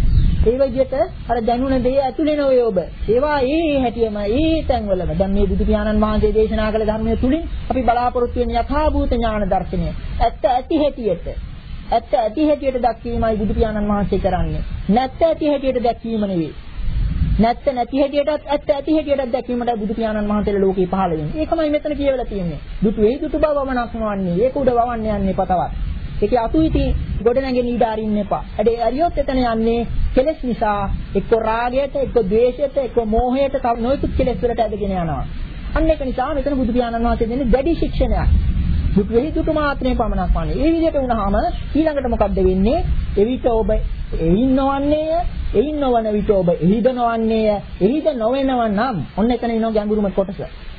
ඒ විදිහට අර දැනුණ දේ ඇතුලේ නෙවෙයි ඔබ. ඒවා ඒ හැටියම ඒ තැන්වලම දැන් මේ බුදු පියාණන් වහන්සේ දේශනා කළ ධර්මයේ තුලින් අපි බලාපොරොත්තු වෙන යථාභූත ඥාන දර්ශනය. ඇත්ත ඇති හැටියට ඇත්ත ඇති හැටියට දැක්වීමයි බුදු පියාණන් වහන්සේ කරන්නේ. නැත්ත ඇති හැටියට දැක්වීම නෙවෙයි. නැත්ත නැති හැටියටත් ඇත්ත ඇති හැටියටත් දැක්වීමට බුදු පියාණන් වහන්සේලා ලෝකේ පහළ වෙන්නේ. ඒකමයි මෙතන කියවලා තියෙන්නේ. දුටු වෙයි දුටු බව වමනක් නොවන්නේ. ඒක උඩ වවන්න යන්නේ පතවත්. ඒකේ අතුයිති ගොඩ නැගෙන ඊට අරින්න එපා. ඇයි අරියොත් එතන යන්නේ කෙලෙස් නිසා එක්ක රාගයට, එක්ක ද්වේෂයට, එක්ක මෝහයට තව නොයෙකුත් කෙලෙස් වලට ඇදගෙන යනවා. අන්න ඒක නිසා මෙතන බුදු පියාණන් වහන්සේ දෙන්නේ දැඩි ශික්ෂණයක්. දුටු වෙයි දුටු මාත්‍රේ පමණක් වන්නේ. ඒ විදිහට වුණාම ඊළඟට මොකද්ද වෙන්නේ? එවිට ඔබ එයින් නොවන්නේය, එයින් නොවන විට ඔබ එහිද නොවන්නේය, එහිද නොවෙනව නම් ඔන්න එතන ඉනෝ ගැඹුරුම කොටස.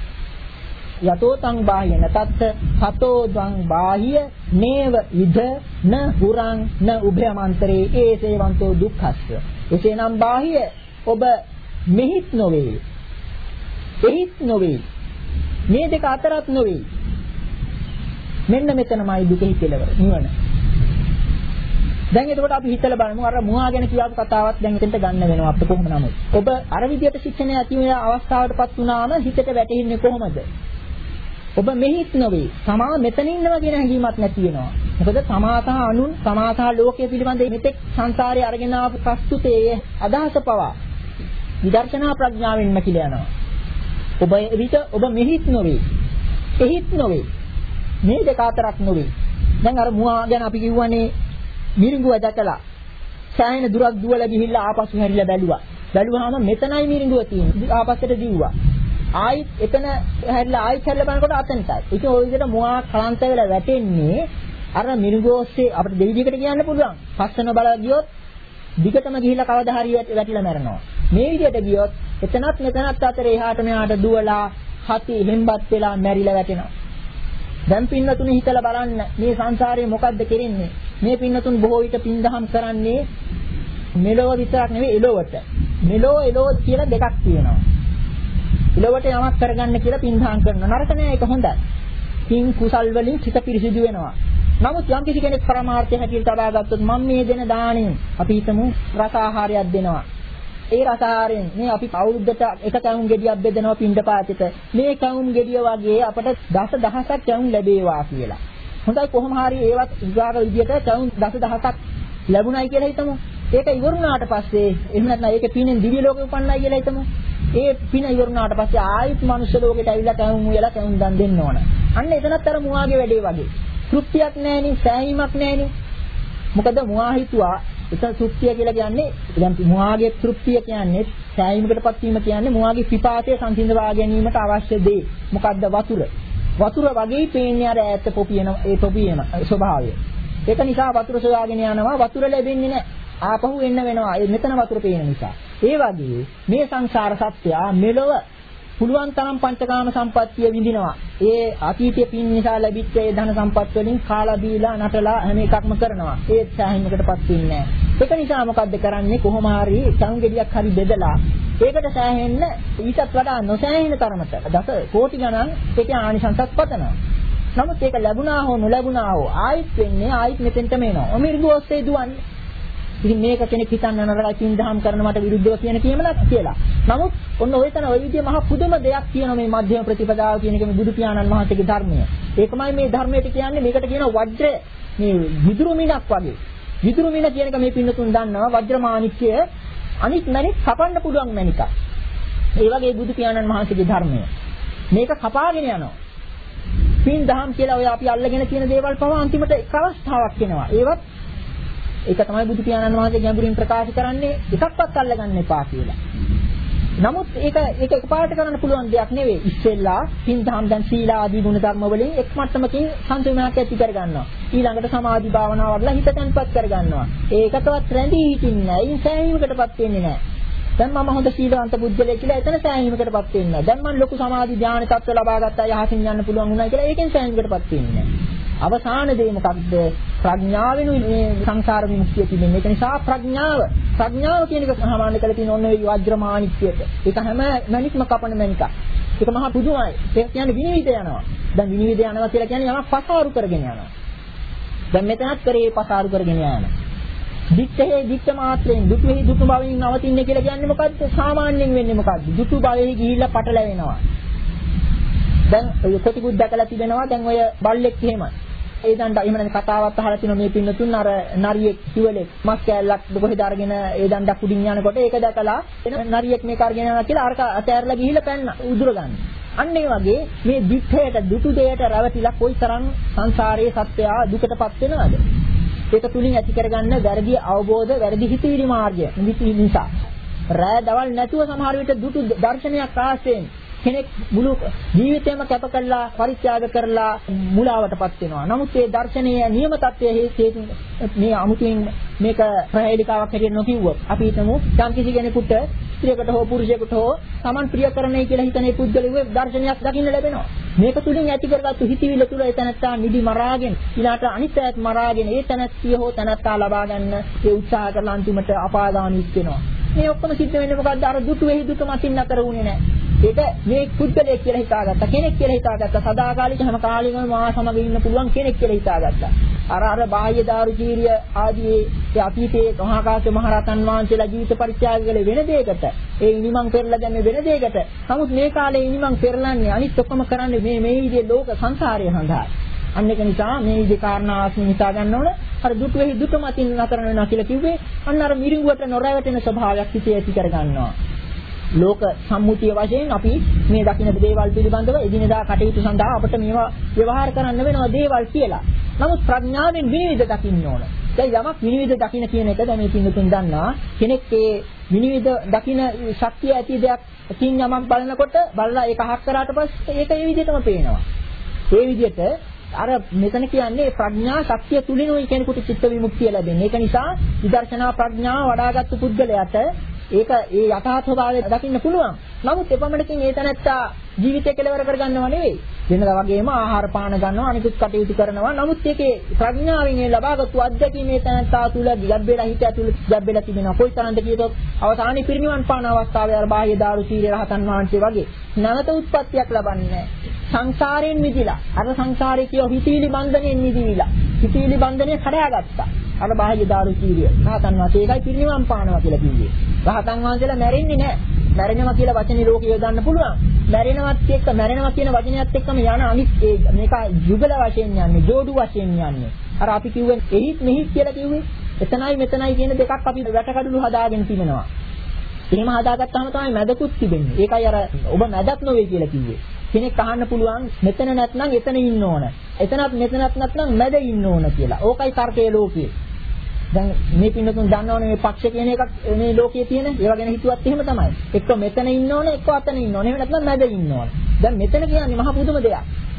යතෝ තං බාහ්‍ය නතත් සතෝ ද්වං බාහ්‍ය නේව ඉද න හුරං න උභයමන්තරේ ඒසේවන්තෝ දුක්ඛස්ස. එසේනම් බාහ්‍ය ඔබ මෙහිත් නොවේ, එහිත් නොවේ, මේ දෙක අතරත් නොවේ. මෙන්න මෙතනමයි දුකෙහි කෙලවර නිවන. දැන් එතකොට අපි හිතලා බලමු අර මුවා ගැන කියාපු කතාවත් දැන් එතෙන්ට ගන්න වෙනවා අපිට කොහොම නමුත්. ඔබ අර විදියට ශික්ෂණය ඇති වෙන අවස්ථාවටපත් වුණාම හිතට වැටෙන්නේ කොහොමද? ඔබ මෙහිත් නොවේ. තමා මෙතන ඉන්නවා කියන හැඟීමක් නැති වෙනවා. මොකද සමාසහ අනුන් සමාසහ ලෝකයේ පිළිබඳ මෙතෙක් සංසාරේ අරගෙන ආපු ප්‍රස්තුතයේ අදහස පවා විදර්ශනා ප්‍රඥාවෙන්ම කියලා යනවා. ඔබ විත ඔබ මෙහිත් නොවේ. එහිත් නොවේ. මේ දෙක අතරක් නොවේ. දැන් අර මුවා ගැන අපි කිව්වනේ මිරිඟුව දැකලා සෑහෙන දුරක් දුවලා ගිහිල්ලා ආපසු හැරිලා බැලුවා. බැලුවාම මෙතනයි මිරිඟුව තියෙන්නේ. ආපස්සට දිව්වා. ආයිත් එතන හැරිලා ආයිත් හැරිලා බලනකොට අතනටයි. ඒක ওই විදිහට මුවා කලන්ත වෙලා වැටෙන්නේ අර මිරිඟුව ඔස්සේ අපිට දෙවිදිහකට කියන්න පුළුවන්. පස්සන බලලා ගියොත් දිගටම ගිහිල්ලා කවදා හරි වැටිලා මැරෙනවා. මේ විදිහට ගියොත් එතනත් මෙතනත් අතර එහාට මෙහාට දුවලා හති හෙම්බත් වෙලා මැරිලා වැටෙනවා. දැන් පින්නතුනි හිතලා බලන්න මේ සංසාරේ මොකද්ද කරන්නේ? මේ පින්නතුන් බොහෝ විට පින්දහම් කරන්නේ මෙලොව විතරක් නෙවෙයි එලොවට. මෙලොව එලොව කියලා දෙකක් තියෙනවා. එලොවට යමක් කරගන්න කියලා පින්දහම් කරනවා. නරක නෑ ඒක හොඳයි. පින් කුසල් වලින් චිත පිරිසිදු වෙනවා. නමුත් යම් කිසි කෙනෙක් පරමාර්ථය හැටියට තබා ගත්තොත් මම මේ දෙන දාණයෙන් අපි හිතමු රස ආහාරයක් දෙනවා. ඒ රස ආහාරයෙන් මේ අපි අවුරුද්දට එක කවුම් ගෙඩියක් බෙදනවා පින්ඩපාතෙට. මේ කවුම් ගෙඩිය වගේ අපට දස දහසක් කවුම් ලැබේවා කියලා. හොඳයි කොහොම හරි ඒවත් විගාක විදියට කවුම් දස දහසක් ලැබුණයි කියලා හිතමු. ඒක ඉවරුණාට පස්සේ එහෙම නැත්නම් ඒකේ පිනෙන් දිව්‍ය ලෝකෙ උපන්නයි කියලා හිතමු. ඒ පින ඉවරුණාට පස්සේ ආයෙත් මනුෂ්‍ය ලෝකෙට ඇවිල්ලා කවුම් උයලා කවුම් දන් දෙන්න ඕන. අන්න එතනත් අර මුවාගේ වැඩේ වගේ. තෘප්තියක් නැහෙනේ, සෑහීමක් නැහෙනේ. මොකද මුවා හිතුවා එතන තෘප්තිය කියලා කියන්නේ දැන් මුවාගේ තෘප්තිය කියන්නේ සෑහීමකටපත් වීම කියන්නේ මුවාගේ පිපාසය සංසිඳවා ගැනීමට අවශ්‍ය දේ. මොකද්ද? වතුර. වතුර වගේ පේන්නේ අර ඈත පොපියන ඒ පොපියන ස්වභාවය. ඒක නිසා වතුර සොයාගෙන යනවා වතුර ලැබෙන්නේ නැහැ. ආපහු එන්න වෙනවා. ඒ මෙතන වතුර පේන නිසා. ඒ වගේ මේ සංසාර සත්‍යය මෙලොව පුළුවන් තරම් පංචකාම සම්පත්තිය විඳිනවා. ඒ අතීතයේ පින් නිසා ලැබිච්ච ඒ ධන සම්පත් වලින් කාලා බීලා නටලා හැම එකක්ම කරනවා. ඒත් සෑහීමකටපත් වෙන්නේ නැහැ. ඒක නිසා මොකද්ද කරන්නේ? කොහොම හරි සංගෙඩියක් හරි බෙදලා ඒකට සෑහෙන්න ඊටත් වඩා නොසෑහෙන තරමට දස කෝටි ගණන් ඒකේ ආනිසංසත් පතනවා. නමුත් ඒක ලැබුණා හෝ නොලැබුණා හෝ ආයිත් වෙන්නේ ආයිත් මෙතෙන්ටම එනවා. ඔමිරිඟුව ඔස්සේ දුවන්නේ. ඉතින් මේක කෙනෙක් හිතන්න නරකයි පින් දහම් කරන මට විරුද්ධව කියන කීමලක් කියලා. නමුත් ඔන්න ඔය තන ඔය විදිය මහ පුදුම දෙයක් කියන මේ මධ්‍යම ප්‍රතිපදාව කියන එක මේ බුදු පියාණන් වහන්සේගේ ධර්මය. ඒකමයි මේ ධර්මයට කියන්නේ මේකට කියන වජ්‍රය මේ විදුරු මිනක් වගේ. විදුරු මින කියන එක මේ පින්නතුන් දන්නවා වජ්‍ර මාණික්කය අනිත් මණික් කපන්න පුළුවන් මණිකක්. ඒ වගේ බුදු පියාණන් වහන්සේගේ ධර්මය. මේක කපාගෙන යනවා. පින් දහම් කියලා ඔය අපි අල්ලගෙන තියෙන දේවල් පවා අන්තිමට එක් අවස්ථාවක් එනවා. ඒවත් ඒක තමයි බුදු පියාණන් වහන්සේ ගැඹුරින් ප්‍රකාශ කරන්නේ එකක්වත් අල්ලගන්න එපා කියලා. නමුත් ඒක ඒක එකපාරට කරන්න පුළුවන් දෙයක් නෙවෙයි. ඉස්සෙල්ලා පින් දහම් දැන් සීල ආදී ගුණ ධර්ම වලින් එක් මට්ටමකින් සංතුලනයක් ඇති කර ගන්නවා. ඊළඟට සමාධි භාවනාව වඩලා හිත තැන්පත් කර ගන්නවා. ඒකටවත් රැඳී හිටින්නේ නැහැ. ඉන් සෑහීමකටපත් වෙන්නේ නැහැ. දැන් මම හොඳ සීලවන්ත පුද්ගලයෙක් කියලා එතන සෑහීමකටපත් වෙන්නේ නැහැ. දැන් මම ලොකු සමාධි ධානය තත්ත්ව ලබා ගත්තා යහසින් යන්න පුළුවන් වුණා කියලා ඒකෙන් සෑහීමකටපත් වෙන්නේ නැහැ. අවසාන දේ මොකක්ද? ප්‍රඥාවෙනුයි මේ සංසාර විමුක්තිය තිබෙන්නේ. ඒක නිසා ප්‍රඥාව ප්‍රඥාව කියන එක සාමාන්‍ය කළ තියෙන ඔන්න ඔය වජ්‍රමාණික්කයට. ඒක හැම මණික්ම කපන මණිකක්. ඒක මහා පුදුමයි. ඒක කියන්නේ විනිවිද යනවා. දැන් විනිවිද යනවා කියලා කියන්නේ යමක් පසාරු කරගෙන යනවා. දැන් මෙතනත් කරේ පසාරු කරගෙන යනවා. දිත්තේ දිත්ත මාත්‍රයෙන් දුටුෙහි දුටු භවෙන් නවතින්නේ කියලා කියන්නේ මොකද්ද? සාමාන්‍යයෙන් වෙන්නේ මොකද්ද? දුටු භවෙහි ගිහිල්ලා පටලැවෙනවා. දැන් ඔය කොටිකුත් දැකලා තිබෙනවා. දැන් ඔය බල්ලෙක් එහෙම ඒ දණ්ඩ එහෙම නැත්නම් කතාවක් අහලා තිනවා මේ පින්නතුන් අර නරියෙක් කිවලෙක් මස් කෑල්ලක් කොහෙද අරගෙන ඒ දණ්ඩක් උඩින් යනකොට ඒක දැකලා එන නරියෙක් මේක අරගෙන යනවා කියලා අරක අතෑරලා ගිහිල්ලා පැන්න උදුර ගන්න. අන්න ඒ වගේ මේ දිත්තේට දුටු දෙයට රැවටිලා කොයිතරම් සංසාරයේ සත්‍යය දුකටපත් වෙනවද? ඒක තුලින් ඇති කරගන්න වැරදි අවබෝධ වැරදි හිතවිලි මාර්ගය නිසා රෑ දවල් නැතුව සමහර විට දුටු දර්ශනයක් ආසෙන් කෙනෙක් මුළු ජීවිතේම කැප කරලා පරිත්‍යාග කරලා මුලාවටපත් වෙනවා. නමුත් ඒ දර්ශනීය නියම தත්වයේ හේතු මේ අමුතුවෙන් මේක ප්‍රහේලිකාවක් හැටියට නොකියුවොත් අපි හිතමු යම් කිසි කෙනෙකුට ස්ත්‍රියකට හෝ පුරුෂයෙකුට හෝ Taman ප්‍රිය කරන්නයි කියලා හිතන ඒ පුද්ගලයෙකුගේ දර්ශනයක් දකින්න ලැබෙනවා. මේක තුලින් ඇති කරගත්තු හිතවිල්ල තුල ඒ තැනත්තා නිදි මරාගෙන ඊළාට අනිත් අයත් මරාගෙන ඒ තැනත්තිය හෝ තැනත්තා ලබා ගන්න ඒ උත්සාහ කරලා අන්තිමට අපාදානිත් වෙනවා. මේ ඔක්කොම සිද්ධ වෙන්නේ මොකද්ද? අර දුටු වෙහි දුටු මතින් අතර වුණේ නැහැ. ඒක මේ පුද්ගලයෙක් කියලා හිතාගත්තා කෙනෙක් කියලා හිතාගත්තා සදාකාලික හැම කාලෙකම මා සමග ඉන්න පුළුවන් කෙනෙක් කියලා හිතාගත්තා. අර අර බාහ්‍ය දාරුචීරිය ආදී ඒ අතීතයේ මහාකාශ්‍ය මහරහතන් වහන්සේලා ජීවිත පරිත්‍යාග කළේ වෙන දෙයකට. ඒ ඉනිමන් පෙරලා දැම්මේ වෙන දෙයකට. නමුත් මේ කාලේ ඉනිමන් පෙරලන්නේ අනිත් ඔක්කොම කරන්නේ මේ මේ විදිහේ ලෝක සංසාරය සඳහා. අන්න ඒක නිසා මේ විදිහේ කාරණාවස්ම හිතා ගන්න ඕන. අර දුටු වෙහි දුටු මතින් අතර වෙනවා කියලා කිව්වේ අන්න අර මිරිඟුවට නොරැවටෙන ස්වභාවයක් හිතේ ඇති කර ගන්නවා. ලෝක සම්මුතිය වශයෙන් අපි මේ දකින්න දේවල් පිළිබඳව එදිනෙදා කටයුතු සඳහා අපිට මේවා ව්‍යවහාර කරන්න වෙනවා දේවල් කියලා. නමුත් ප්‍රඥාවෙන් විනිවිද දකින්න ඕන. දැන් යමක් විනිවිද දකින්න කියන එක දැන් මේ පින්නතුන් දන්නා කෙනෙක් ඒ විනිවිද දකින්න ශක්තිය ඇති දෙයක් කින් යමක් බලනකොට බලලා ඒක අහක් කරාට පස්සේ ඒක ඒ විදිහටම පේනවා. ඒ විදිහට අර මෙතන කියන්නේ ප්‍රඥා ශක්තිය තුලිනුයි කෙනෙකුට චිත්ත විමුක්තිය ලැබෙන්නේ. ඒක නිසා විදර්ශනා ප්‍රඥාව වඩාගත්තු පුද්ගලයාට ඒක ඒ යථා ස්වභාවය දකින්න පුළුවන්. නමුත් එපමණකින් ඒ තැනත්තා ජීවිතය කෙලවර කරගන්නව නෙවෙයි. වෙනදා වගේම ආහාර පාන ගන්නවා අනිකුත් කටයුතු කරනවා. නමුත් ඒකේ ප්‍රඥාවෙන් ඒ ලබාගත්තු අත්දැකීම් මේ තැනත්තා තුළ ගැබ්බෙලා හිත ඇතුළේ ගැබ්බෙලා තිබෙනවා. කොයි තරම්ද කියතොත් අවසානයේ පිරිනිවන් පාන අවස්ථාවේ අර බාහ්‍ය දාරු සීල රහතන් වහන්සේ වගේ නැවත උත්පත්තියක් ලබන්නේ නැහැ. සංසාරයෙන් මිදිලා අර සංසාරේ කියව හිතීලි බන්ධණයෙන් මිදිවිලා. හිතීලි බන්ධණය කඩාගත්තා. අර බාහ්‍ය දාරු සීලිය රහතන් වහන්සේ ඒකයි පිරිනිවන් පානවා කියලා කිව්වේ. රහතන් වහන්සේලා මැරෙන්නේ නැහැ. මැරෙනවා කියලා වචනේ ලෝකේ යොදන්න පුළුවන්. මැරෙනවත් එක්ක මැරෙනවා කියන වචනයත් එක්කම යන අනිත් ඒ මේක යුගල වශයෙන් යන්නේ, ජෝඩු වශයෙන් යන්නේ. අර අපි කිව්වේ එහිත් මෙහිත් කියලා කිව්වේ. එතනයි මෙතනයි කියන දෙකක් අපි වැටකඩලු හදාගෙන තිබෙනවා. එහෙම හදාගත්තාම තමයි මැදකුත් තිබෙන්නේ. ඒකයි අර ඔබ මැදක් නොවේ කියලා කිව්වේ. කෙනෙක් අහන්න පුළුවන් මෙතන නැත්නම් එතන ඉන්න ඕන. එතනත් මෙතනත් නැත්නම් මැද ඉන්න ඕන කියලා. ඕකයි තර්කයේ ලෝකයේ. දැන් මේ පින්නතුන් දන්නවනේ මේ පක්ෂ කියන එකක් මේ ලෝකයේ තියෙන ඒවා ගැන හිතුවත් එහෙම තමයි. එක්ක මෙතන ඉන්න ඕන, එක්ක අතන ඉන්න ඕන. එහෙම නැත්නම් මැද ඉන්න ඕන. දැන් මෙතන කියන්නේ මහ පුදුම දෙයක්.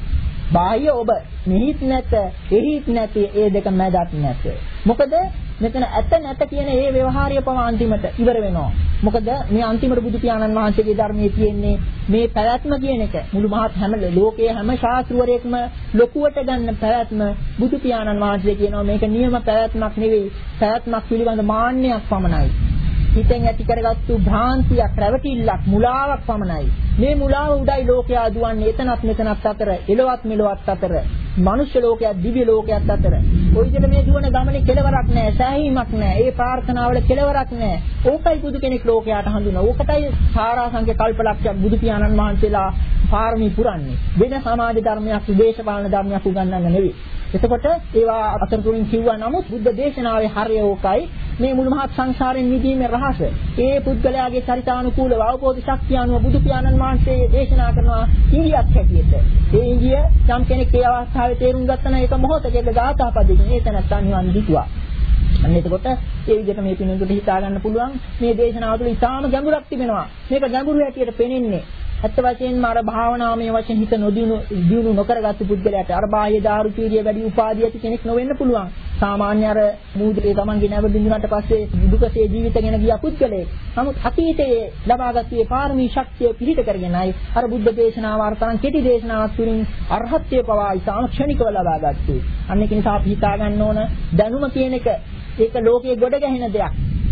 බාහ්‍ය ඔබ මෙහිත් නැත, එහිත් නැති ඒ දෙක මැදත් නැත. මොකද මෙතන ඇත නැත කියන ඒ ව්‍යවහාරය පව අන්තිමට ඉවර වෙනවා. මොකද මේ අන්තිමට බුදු පියාණන් වහන්සේගේ ධර්මයේ තියෙන්නේ මේ පැවැත්ම කියන එක. මුළු මහත් හැම ලෝකයේ හැම ශාස්ත්‍රවරයෙක්ම ලොකුවට ගන්න පැවැත්ම බුදු පියාණන් වහන්සේ කියනවා මේක නියම පැවැත්මක් නෙවෙයි. පැවැත්මක් පිළිබඳ මාන්නයක් පමණයි. හිතෙන් ඇති කරගත්තු භ්‍රාන්තියක්, රැවටිල්ලක්, මුලාවක් පමණයි. මේ මුලාව උඩයි ලෝකයා දුවන්නේ එතනත් මෙතනත් අතර, එලොවත් මෙලොවත් අතර, මනුෂ්‍ය ලෝකයක්, දිව්‍ය ලෝකයක් අතර. ওই විදිහට මේ දුවන ගමනේ කෙලවරක් නැහැ, සෑහීමක් නැහැ. ඒ ප්‍රාර්ථනාවල කෙලවරක් නැහැ. ඕකයි බුදු කෙනෙක් ලෝකයට හඳුනන. ඕකටයි සාරාංශක කල්පලක්ෂයක් බුදු පියාණන් වහන්සේලා පාරමී පුරන්නේ. වෙන සමාජ ධර්මයක්, දේශපාලන ධර්මයක් උගන්වන්න නෙවෙයි. එතකොට ඒවා අතරතුරින් කිව්වා නමුත් බුද්ධ දේශනාවේ හරය ඕකයි. මේ මුළු මහත් සංසාරයෙන් මිදීමේ රහස. ඒ පුද්ගලයාගේ චරිතානුකූලව අවබෝධ ශක්තිය අනුව බුදු පියාණන් වහන්සේ දේශනා කරනවා ඉංගියක් හැටියට. ඒ ඉංගිය යම් කෙනෙක් ඒ අවස්ථාවේ තේරුම් ගත්තා නම් ඒක මොහොතකද ගාථා පදයෙන් ඒ තැනත්තා නිවන් දිටුවා. අන්න එතකොට ඒ විදිහට මේ පිනුදුට හිතා ගන්න පුළුවන් මේ දේශනාව තුළ ඉතාම ගැඹුරක් තිබෙනවා. මේක ගැඹුරු හැටියට පෙනෙන්නේ ඇත්ත වශයෙන්ම අර භාවනාමය වශයෙන් හිත නොදිනු දිනු නොකරගත්තු පුද්ගලයාට අර බාහ්‍ය දාරුචීරිය වැඩි උපාධිය ඇති කෙනෙක් නොවෙන්න පුළුවන්. සාමාන්‍ය අර මූදේ තමන්ගේ නැව බින්දුනට පස්සේ දුකසේ ජීවිත ගැන ගිය පුද්ගලයෙක්. නමුත් අතීතයේ ලබාගත් මේ පාරමී ශක්තිය පිළිට කරගෙනයි අර බුද්ධ දේශනාව අර්ථයන් කෙටි දේශනාවක් තුළින් අරහත්ත්වය පවා ඉතාම ක්ෂණිකව ලබාගත්තේ. අන්න ඒක නිසා අපි හිතා ගන්න ඕන දැනුම කියන එක ඒක ලෝකයේ ගොඩ ගැහෙන දෙයක්.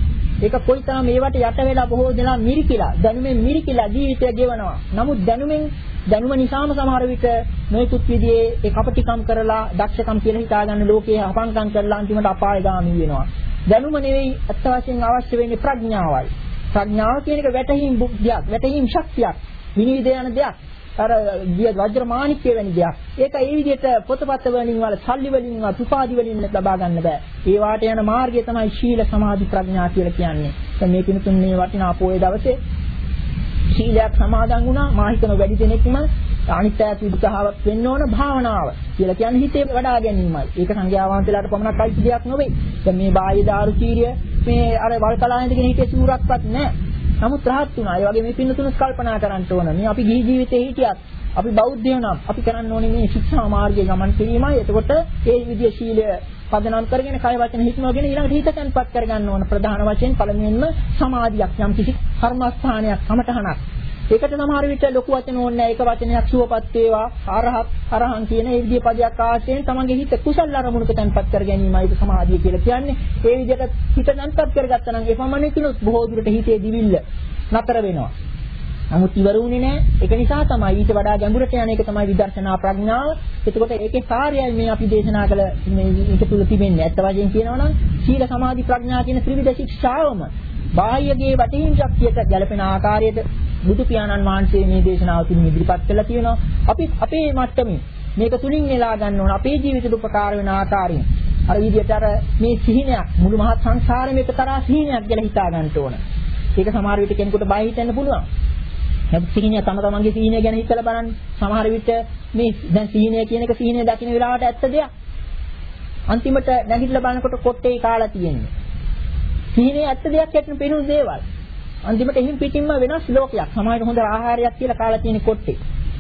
ඒක කොයිතරම් මේවට යට වෙලා බොහෝ දෙනා මිරිකිලා දැනුමෙන් මිරිකිලා ජීවිතය ගෙවනවා. නමුත් දැනුමෙන් දැනුම නිසාම සමහර විට නොයෙකුත් විදිහේ ඒ කපටිකම් කරලා දක්ෂකම් කියලා හිතා ගන්න ලෝකයේ අපංකම් කරලා අන්තිමට අපායගාමී වෙනවා. දැනුම නෙවෙයි අත්ත වශයෙන් අවශ්‍ය වෙන්නේ ප්‍රඥාවයි. ප්‍රඥාව කියන එක වැටහීම් බුද්ධියක්, වැටහීම් ශක්තියක්, විනිවිද යන දෙයක්. අර වජ්‍ර මාණික්කය වැනි දෙයක්. ඒක ඒ විදිහට පොතපත වලින් වල සල්ලි වලින් වල උපාධි වලින් ලබා ගන්න බෑ. ඒ වාට යන මාර්ගය තමයි ශීල සමාධි ප්‍රඥා කියලා කියන්නේ. දැන් මේ පිණුතුන් මේ වටිනා පොයේ දවසේ ශීලයක් සමාදන් වුණා. මා හිතන වැඩි දෙනෙක්ම අනිත්‍යත් විදහාවක් වෙන්න ඕන භාවනාව කියලා කියන්නේ හිතේ වඩා ගැනීමයි. ඒක සංඝයා වහන්සේලාට පමණක් අයිති දෙයක් නෙවෙයි. දැන් මේ බාහ්‍ය දාරුචීරිය මේ අර වල්කලායන්දගෙන හිතේ සූරක්වත් නැහැ. නමුත් රහත් වුණා. ඒ වගේ මේ පින්නතුණස් කල්පනා කරන්න ඕන. මේ අපි ගිහි ජීවිතේ හිටියත් අපි බෞද්ධයෝ නම් අපි කරන්න ඕනේ මේ ශික්ෂා මාර්ගයේ ගමන් කිරීමයි. එතකොට ඒ විදිය ශීලය පදනම් කරගෙන කය වචන හික්මවගෙන ඊළඟට හිත තැන්පත් කරගන්න ඕන. ප්‍රධාන වශයෙන් පළමුවෙන්ම සමාධියක් යම් කිසි කර්මස්ථානයක් සමතහනක්. ඒකට සමහර විට ලොකු වචන ඕනේ නැහැ. ඒක වචනයක් සුවපත් වේවා අරහත් අරහන් කියන ඒ විදිහේ පදයක් ආශ්‍රයෙන් තමන්ගේ හිත කුසල අරමුණක තැන්පත් කර ගැනීමයි ඒක සමාධිය කියලා කියන්නේ. ඒ විදිහට හිත තැන්පත් කරගත්තා නම් ඒ පමණකිනුත් බොහෝ දුරට හිතේ දිවිල්ල නතර වෙනවා. නමුත් ඉවරුනේ නැහැ. ඒක නිසා තමයි ඊට වඩා ගැඹුරට යන එක තමයි විදර්ශනා ප්‍රඥාව. එතකොට ඒකේ කාර්යයයි මේ අපි දේශනා කළ මේ ඒක තුල තිබෙන්නේ. ඇත්ත වශයෙන් කියනවා නම් සීල සමාධි ප්‍රඥා කියන ත්‍රිවිධ ශික්ෂාවම බාහ්‍යගේ වටීම් ශක්තියට ගැලපෙන ආකාරයට බුදු පියාණන් වහන්සේ මේ දේශනාව තුලින් ඉදිරිපත් කළා තියෙනවා. අපි අපේ මට්ටමින් මේක තුලින් නෙලා ගන්න ඕන. අපේ ජීවිතයට උපකාර වෙන ආකාරයෙන් අර විදිහට අර මේ සිහිනයක් මුළු මහත් සංසාරෙම එකතරා සිහිනයක් ගැන හිතා ගන්න ඕන. ඒක සමහර විට කෙනෙකුට බය හිතෙන්න පුළුවන්. හැබැයි සිහිනය තම තමන්ගේ සිහිනය ගැන හිතලා බලන්න. සමහර විට මේ දැන් සිහිනය කියන එක සිහිනය දකින්න වෙලාවට ඇත්ත දෙයක්. අන්තිමට නැගිටලා බලනකොට කොට්ටේ කාලා තියෙන්නේ. සිහිනේ ඇත්ත දෙයක් ඇතුළේ පේන දේවල්. අන්තිමට එහින් පිටින්ම වෙනස් ලෝකයක්. සමහරවිට හොඳ ආහාරයක් කියලා කාලා තියෙන කොට්ටේ.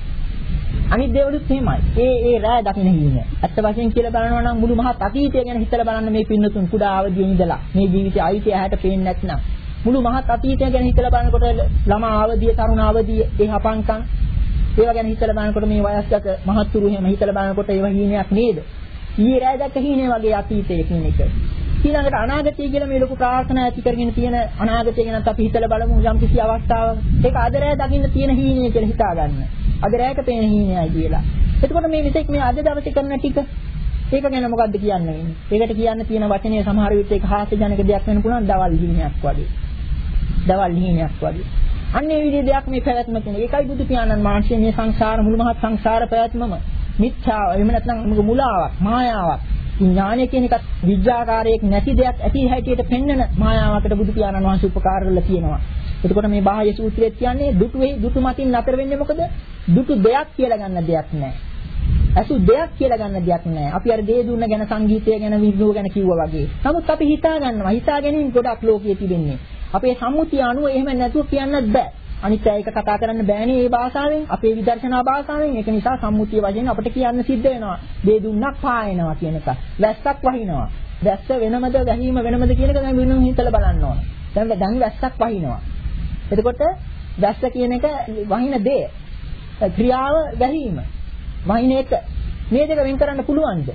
අනිත් දේවලුත් එහෙමයි. ඒ ඒ රාය දකින්න හින්නේ. ඇත්ත වශයෙන් කියලා බලනවා නම් මුළු මහත් අතීතය ගැන හිතලා බලන්න මේ පින්නතුන් කුඩා අවදියේ ඉඳලා මේ ජීවිතයේ අයිති ඇහැට පේන්නේ නැත්නම් මුළු මහත් අතීතය ගැන හිතලා බලනකොට ළමා අවදිය තරුණ අවදිය ඒ හපංකම් ඒවා ගැන හිතලා බලනකොට මේ වයස්ගත මහත්තුරු එහෙම හිතලා බලනකොට ඒවා හීනයක් නේද? ඊයේ රාය දැක්ක හීනේ වගේ අතීතය කියන එක. ඊළඟට අනාගතය කියලා මේ ලොකු ප්‍රාර්ථනා ඇති කරගෙන තියෙන අනාගතය ගැන අපි හිතලා බලමු යම් කිසි අවස්ථාවක. ඒක අද රෑ දකින්න තියෙන හීනය කියලා හිතා ගන්න. අද රෑට පේන හීනයයි කියලා. එතකොට මේ විතෙක් මේ අද දවසේ කරන ටික ඒක ගැන මොකද්ද කියන්න වෙන්නේ? ඒකට කියන්න තියෙන වචනේ සමහර විට ඒක හාස්‍යජනක දෙයක් වෙන්න පුළුවන් දවල් හීනයක් වගේ. දවල් හීනයක් වගේ. අන්න ඒ විදිහේ දෙයක් මේ පැවැත්ම තියෙන. ඒකයි බුදු පියාණන් වහන්සේ මේ සංසාර මුළු මහත් සංසාර පැවැත්මම මිත්‍යාව එහෙම නැත්නම් මුලාවක් මායාවක් ඥානය කියන එකත් විද්‍යාකාරයක් නැති දෙයක් ඇති හැටියට පෙන්වන මායාවකට බුදු පියාණන් වහන්සේ උපකාර කරලා තියෙනවා. එතකොට මේ බාහ්‍ය සූත්‍රයේ කියන්නේ දුටුවේ දුටු මතින් නතර වෙන්නේ මොකද? දුටු දෙයක් කියලා ගන්න දෙයක් නැහැ. අසු දෙයක් කියලා ගන්න දෙයක් නැහැ. අපි අර දේ දුන්න ගැන සංගීතය ගැන විද්‍යාව ගැන කිව්වා වගේ. නමුත් අපි හිතා ගන්නවා. හිතා ගැනීම ගොඩක් ලෝකයේ තිබෙන්නේ. අපේ සම්මුතිය අනුව එහෙම නැතුව කියන්නත් බෑ. අනිත් අය ඒක කතා කරන්න බෑනේ මේ භාෂාවෙන් අපේ විදර්ශනා භාෂාවෙන්. ඒක නිසා සම්මුතිය වශයෙන් අපිට කියන්න සිද්ධ වෙනවා. දේ දුන්නක් පායනවා කියන එක. වැස්සක් වහිනවා. වැස්ස වෙනමද වැහිම වෙනමද කියන එක දැන් වෙනම හිතලා බලන්න ඕන. දැන් දැන් වැස්සක් වහිනවා. එතකොට වැස්ස කියන එක වහින දේ. ක්‍රියාව වැහිම. වහින එක. මේ දෙක වෙන් කරන්න පුළුවන්ද?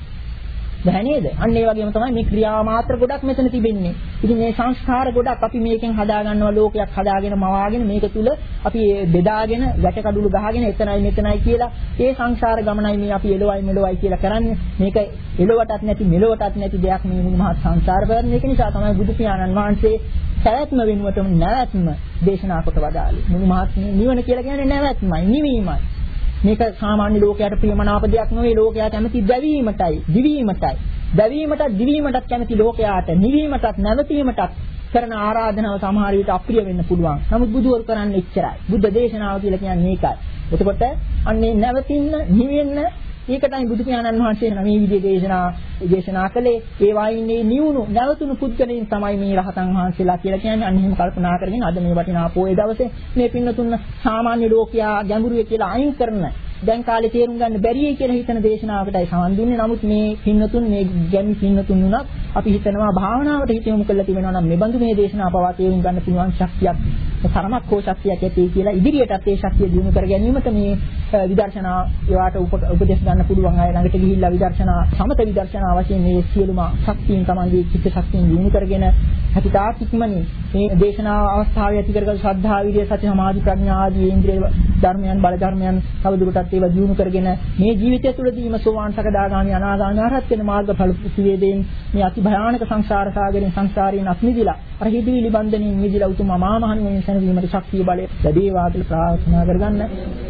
බෑ නේද? අන්න ඒ වගේම තමයි මේ ක්‍රියා මාත්‍ර ගොඩක් මෙතන තිබෙන්නේ. ඉතින් මේ සංස්කාර ගොඩක් අපි මේකෙන් හදා ගන්නවා ලෝකයක් හදාගෙන මවාගෙන මේක තුල අපි බෙදාගෙන වැට කඩුළු ගහගෙන එතනයි මෙතනයි කියලා ඒ සංසාර ගමනයි මේ අපි එළවයි මෙලවයි කියලා කරන්නේ. මේක එළවටත් නැති මෙලවටත් නැති දෙයක් මේ මුළු මහත් සංසාර පැවැත්ම. ඒක නිසා තමයි බුදු පියාණන් වහන්සේ පැවැත්ම වෙනුවටම නැවැත්ම දේශනා කොට වදාළේ. මුළු මහත් නිවන කියලා කියන්නේ නැවැත්මයි නිවීමයි. මේක සාමාන්‍ය ලෝකයට ප්‍රියමනාප දෙයක් නෙවෙයි. ලෝකයා කැමති දැවීමටයි, දිවීමටයි. දැවීමටත් දිවීමටත් කැමති ලෝකයාට නිවීමටත් නැවතීමටත් කරන ආරාධනාව සමහර විට අප්‍රිය වෙන්න පුළුවන්. නමුත් බුදුවරු කරන්නේ එච්චරයි. බුද්ධ දේශනාව කියලා කියන්නේ ඒකයි. එතකොට අන්නේ නැවතින්න, නිවෙන්න ඒකටයි බුදු පියාණන් වහන්සේ මේ විදිහේ දේශනා දේශනා කළේ. ඒ වයින්නේ නිවුණු නැවතුණු පුද්ගලයන් තමයි මේ රහතන් වහන්සේලා කියලා කියන්නේ. අන්න එහෙම කල්පනා කරගෙන අද මේ වටිනා පොයේ දවසේ මේ පින්නතුන් සාමාන්‍ය ලෝකයා ගැඹුරුවේ කියලා අයින් කරන දැන් කාලේ තේරුම් ගන්න බැරියි කියලා හිතන දේශනාවකටයි සමන් දුන්නේ. නමුත් මේ පින්නතුන් මේ ගැමි පින්නතුන් උනත් අපි හිතනවා භාවනාවට හිත යොමු කරලා තිබෙනවා නම් මේ බඳු මේ දේශනාව පවා තේරුම් ගන්න පුළුවන් ශක්තියක් තරමක් හෝ ශක්තියක් ඇති කියලා ඉදිරියටත් ඒ ශක්තිය දිනු කර ගැනීමට මේ විදර්ශනා ඒවට උපදෙස් ගන්න පුළුවන් අය ළඟට ගිහිල්ලා විදර්ශනා සමත විදර්ශනා වශයෙන් මේ සියලුම ශක්තියින් තමන්ගේ චිත්ත ශක්තියෙන් දිනු කරගෙන හිතාක් ඉක්මනින් මේ දේශනා අවස්ථාවේ ඇති කරගත් ශ්‍රද්ධා විරිය සති සමාධි ප්‍රඥා ආදී ඉන්ද්‍රිය ධර්මයන් බල ධර්මයන් තවදුරටත් ඒවා දිනු කරගෙන මේ ජීවිතය තුළදීම සෝවාන් සකදාගාමි අනාගාමි අරහත් වෙන මාර්ගඵල ප්‍රතිවේදයෙන් මේ අති භයානක සංසාර සාගරයෙන් සංසාරයෙන් අත්මිදිලා අර හිදිවිලි බන්ධනෙන් මිදිලා උතුම් අමා මහ නිවන සැනසීමට ශක්තිය බලය ලැබේවා කියලා ප්‍රාර්ථනා කරගන්න.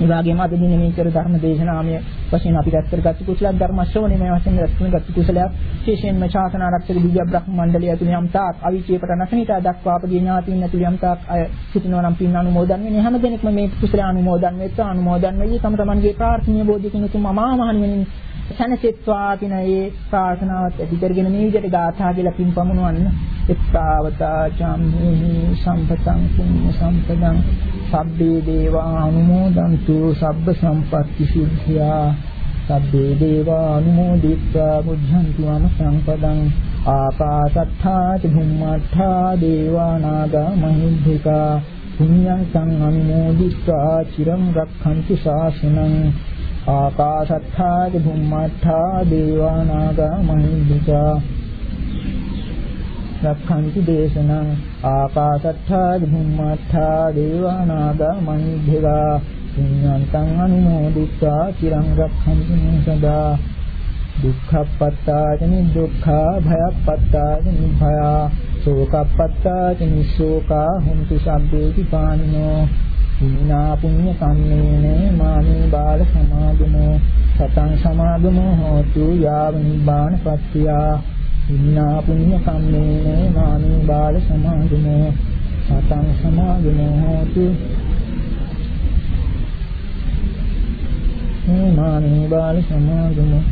ඒ වගේම අද දින මේ කර ධර්ම දේශනාමය වශයෙන් අපි රැස් කරගත් කුසල ධර්ම ශ්‍රවණය මේ වශයෙන් රැස් කරගත් කුසලයක් විශේෂයෙන්ම ශාසන ආරක්ෂක දිව්‍ය බ්‍රහ්ම මණ්ඩලය ඇතුළේ යම් තාක් අවිචේපට නැසනිට දක්වා අපගේ ඥාතීන් ඇතුළේ යම් තාක් අය සිටිනවා නම් පින් අනුමෝදන් වෙන්නේ හැම දෙනෙක්ම මේ කුසල අනුමෝදන් වෙත්ත අනුමෝදන් වෙයි තම තමන්ගේ ප්‍රාර්ථනීය බෝධියකින් උතුම් අමා මහ නිවනින් සනසෙත්වා කියන ඒ ප්‍රාර්ථනාවත් ඇති කරගෙන මේ විදිහට ගාථා කියලා පින් පමුණවන්න එත්තාවතා චම්මේහි සම්පතං පුඤ්ඤ සම්පදං සබ්බේ දේවා අනුමෝදන්තු සබ්බ සම්පත්ති සිද්ධා සබ්බේ දේවා අනුමෝදිත්වා බුද්ධන්තු අනුසම්පදං ආකාශත්ථා ච භුම්මත්ථා දේවා නාග මහිද්దికා පුඤ්ඤං සං අනුමෝදිත්වා චිරං රක්ඛන්තු ශාසනං ආකාශත්ථා ච භුම්මත්ථා දේවා නාග මහිද්దికා රක්ඛන්තු දේශනං ආකාශත්ථා භුම්මත්ථා දේවා නාග මහිද්దికා පුඤ්ඤන්තං අනුමෝදිत्वा චිරං රක්ඛන්තු සදා දුක්ඛප්පත්තාච නිදුක්ඛා භයප්පත්තාච නිභයා ශෝකප්පත්තාච නිශෝකා හුන්තු සබ්බේති පානිනෝ පුඤ්ඤා පුඤ්ඤ කම්මේන මාමේ බාල සමාගමෝ සතං සමාගමෝ හෝතු යාව නිබ්බාන පත්‍තියා පුඤ්ඤා පුඤ්ඤ කම්මේන මාමේ බාල සමාගමෝ සතං සමාගමෝ හෝතු මාමේ බාල සමාගමෝ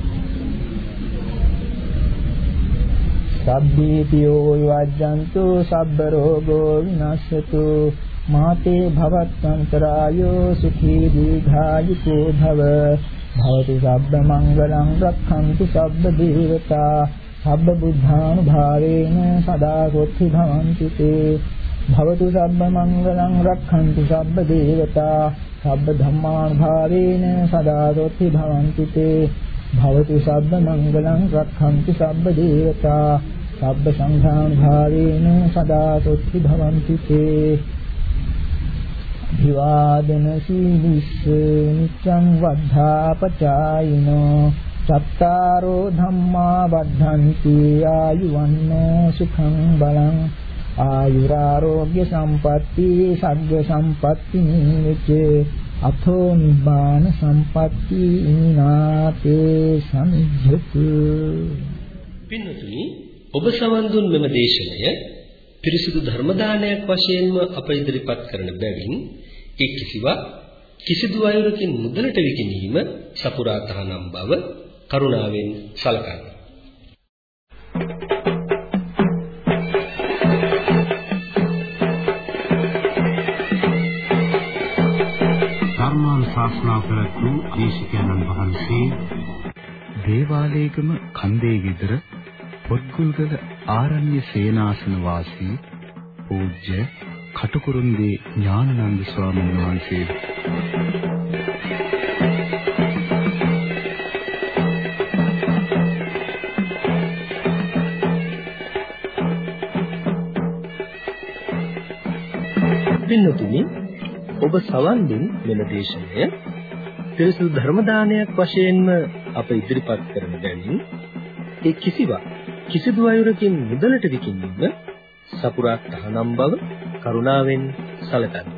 සබ්බීතියෝ විවජ්ජන්තු සබ්බ රෝගෝ විනස්සතු මාතේ භවත්තන්තරායෝ සුඛී දීඝායුකෝ භව භවතු සබ්බ මංගලං රක්ඛන්තු සබ්බ දේවතා සබ්බ බුද්ධානුභාවේන සදා සොත්ති භවන්තු තේ භවතු සබ්බ මංගලං රක්ඛන්තු සබ්බ දේවතා සබ්බ ධම්මානුභාවේන සදා සොත්ති භවන්තු තේ භවතු සබ්බ මංගලං රක්ඛන්තු සබ්බ දේවතා සබ්බ සංඝානුභාවේන සදා සොත්ති භවන්තු තේ විවාදන සීලිස්ස නිච්ඡං වද්ධාපචායිනෝ චත්තාරෝ ධම්මා වද්ධන්ති ආයුවන්නෝ සුඛං බලං ආයුරාෝග්‍ය සම්පatti සග්ග සම්පatti නිච්චේ අතෝ නිබ්බාන සම්පatti ඉනාතේ සමිජ්ජතු. පින්වතුනි, ඔබ සවන් දුන් මෙම දේශනය පිරිසිදු ධර්ම දානයක් වශයෙන්ම අප ඉදිරිපත් කරන බැවින් ඒ කිසිවක් කිසිදු අයුරකින් මුදලට විකිණීම සපුරා තහනම් බව කරුණාවෙන් සලකන්න. ධර්මානුශාසනා කරතු දේශකයන්න් වහන්සේ දේවාලේගම කන්දේ විතර පොත්ගුල්ගල ආරණ්‍ය සේනාසන වාසී පූජ්‍ය කටුකුරුන්දී ඥානানন্দ ස්වාමීන් වහන්සේ. පින්වතුනි, ඔබ සවන් දුන් මෙම දේශනය පිරිසිදු ධර්ම දානයක් වශයෙන්ම අප ඉදිරිපත් කරන බැවින් ඒ කිසිවක් කිසිදු අයුරකින් මුදලට විකිණීම සපුරා තහනම් බව කරුණාවෙන් සැලකන්න.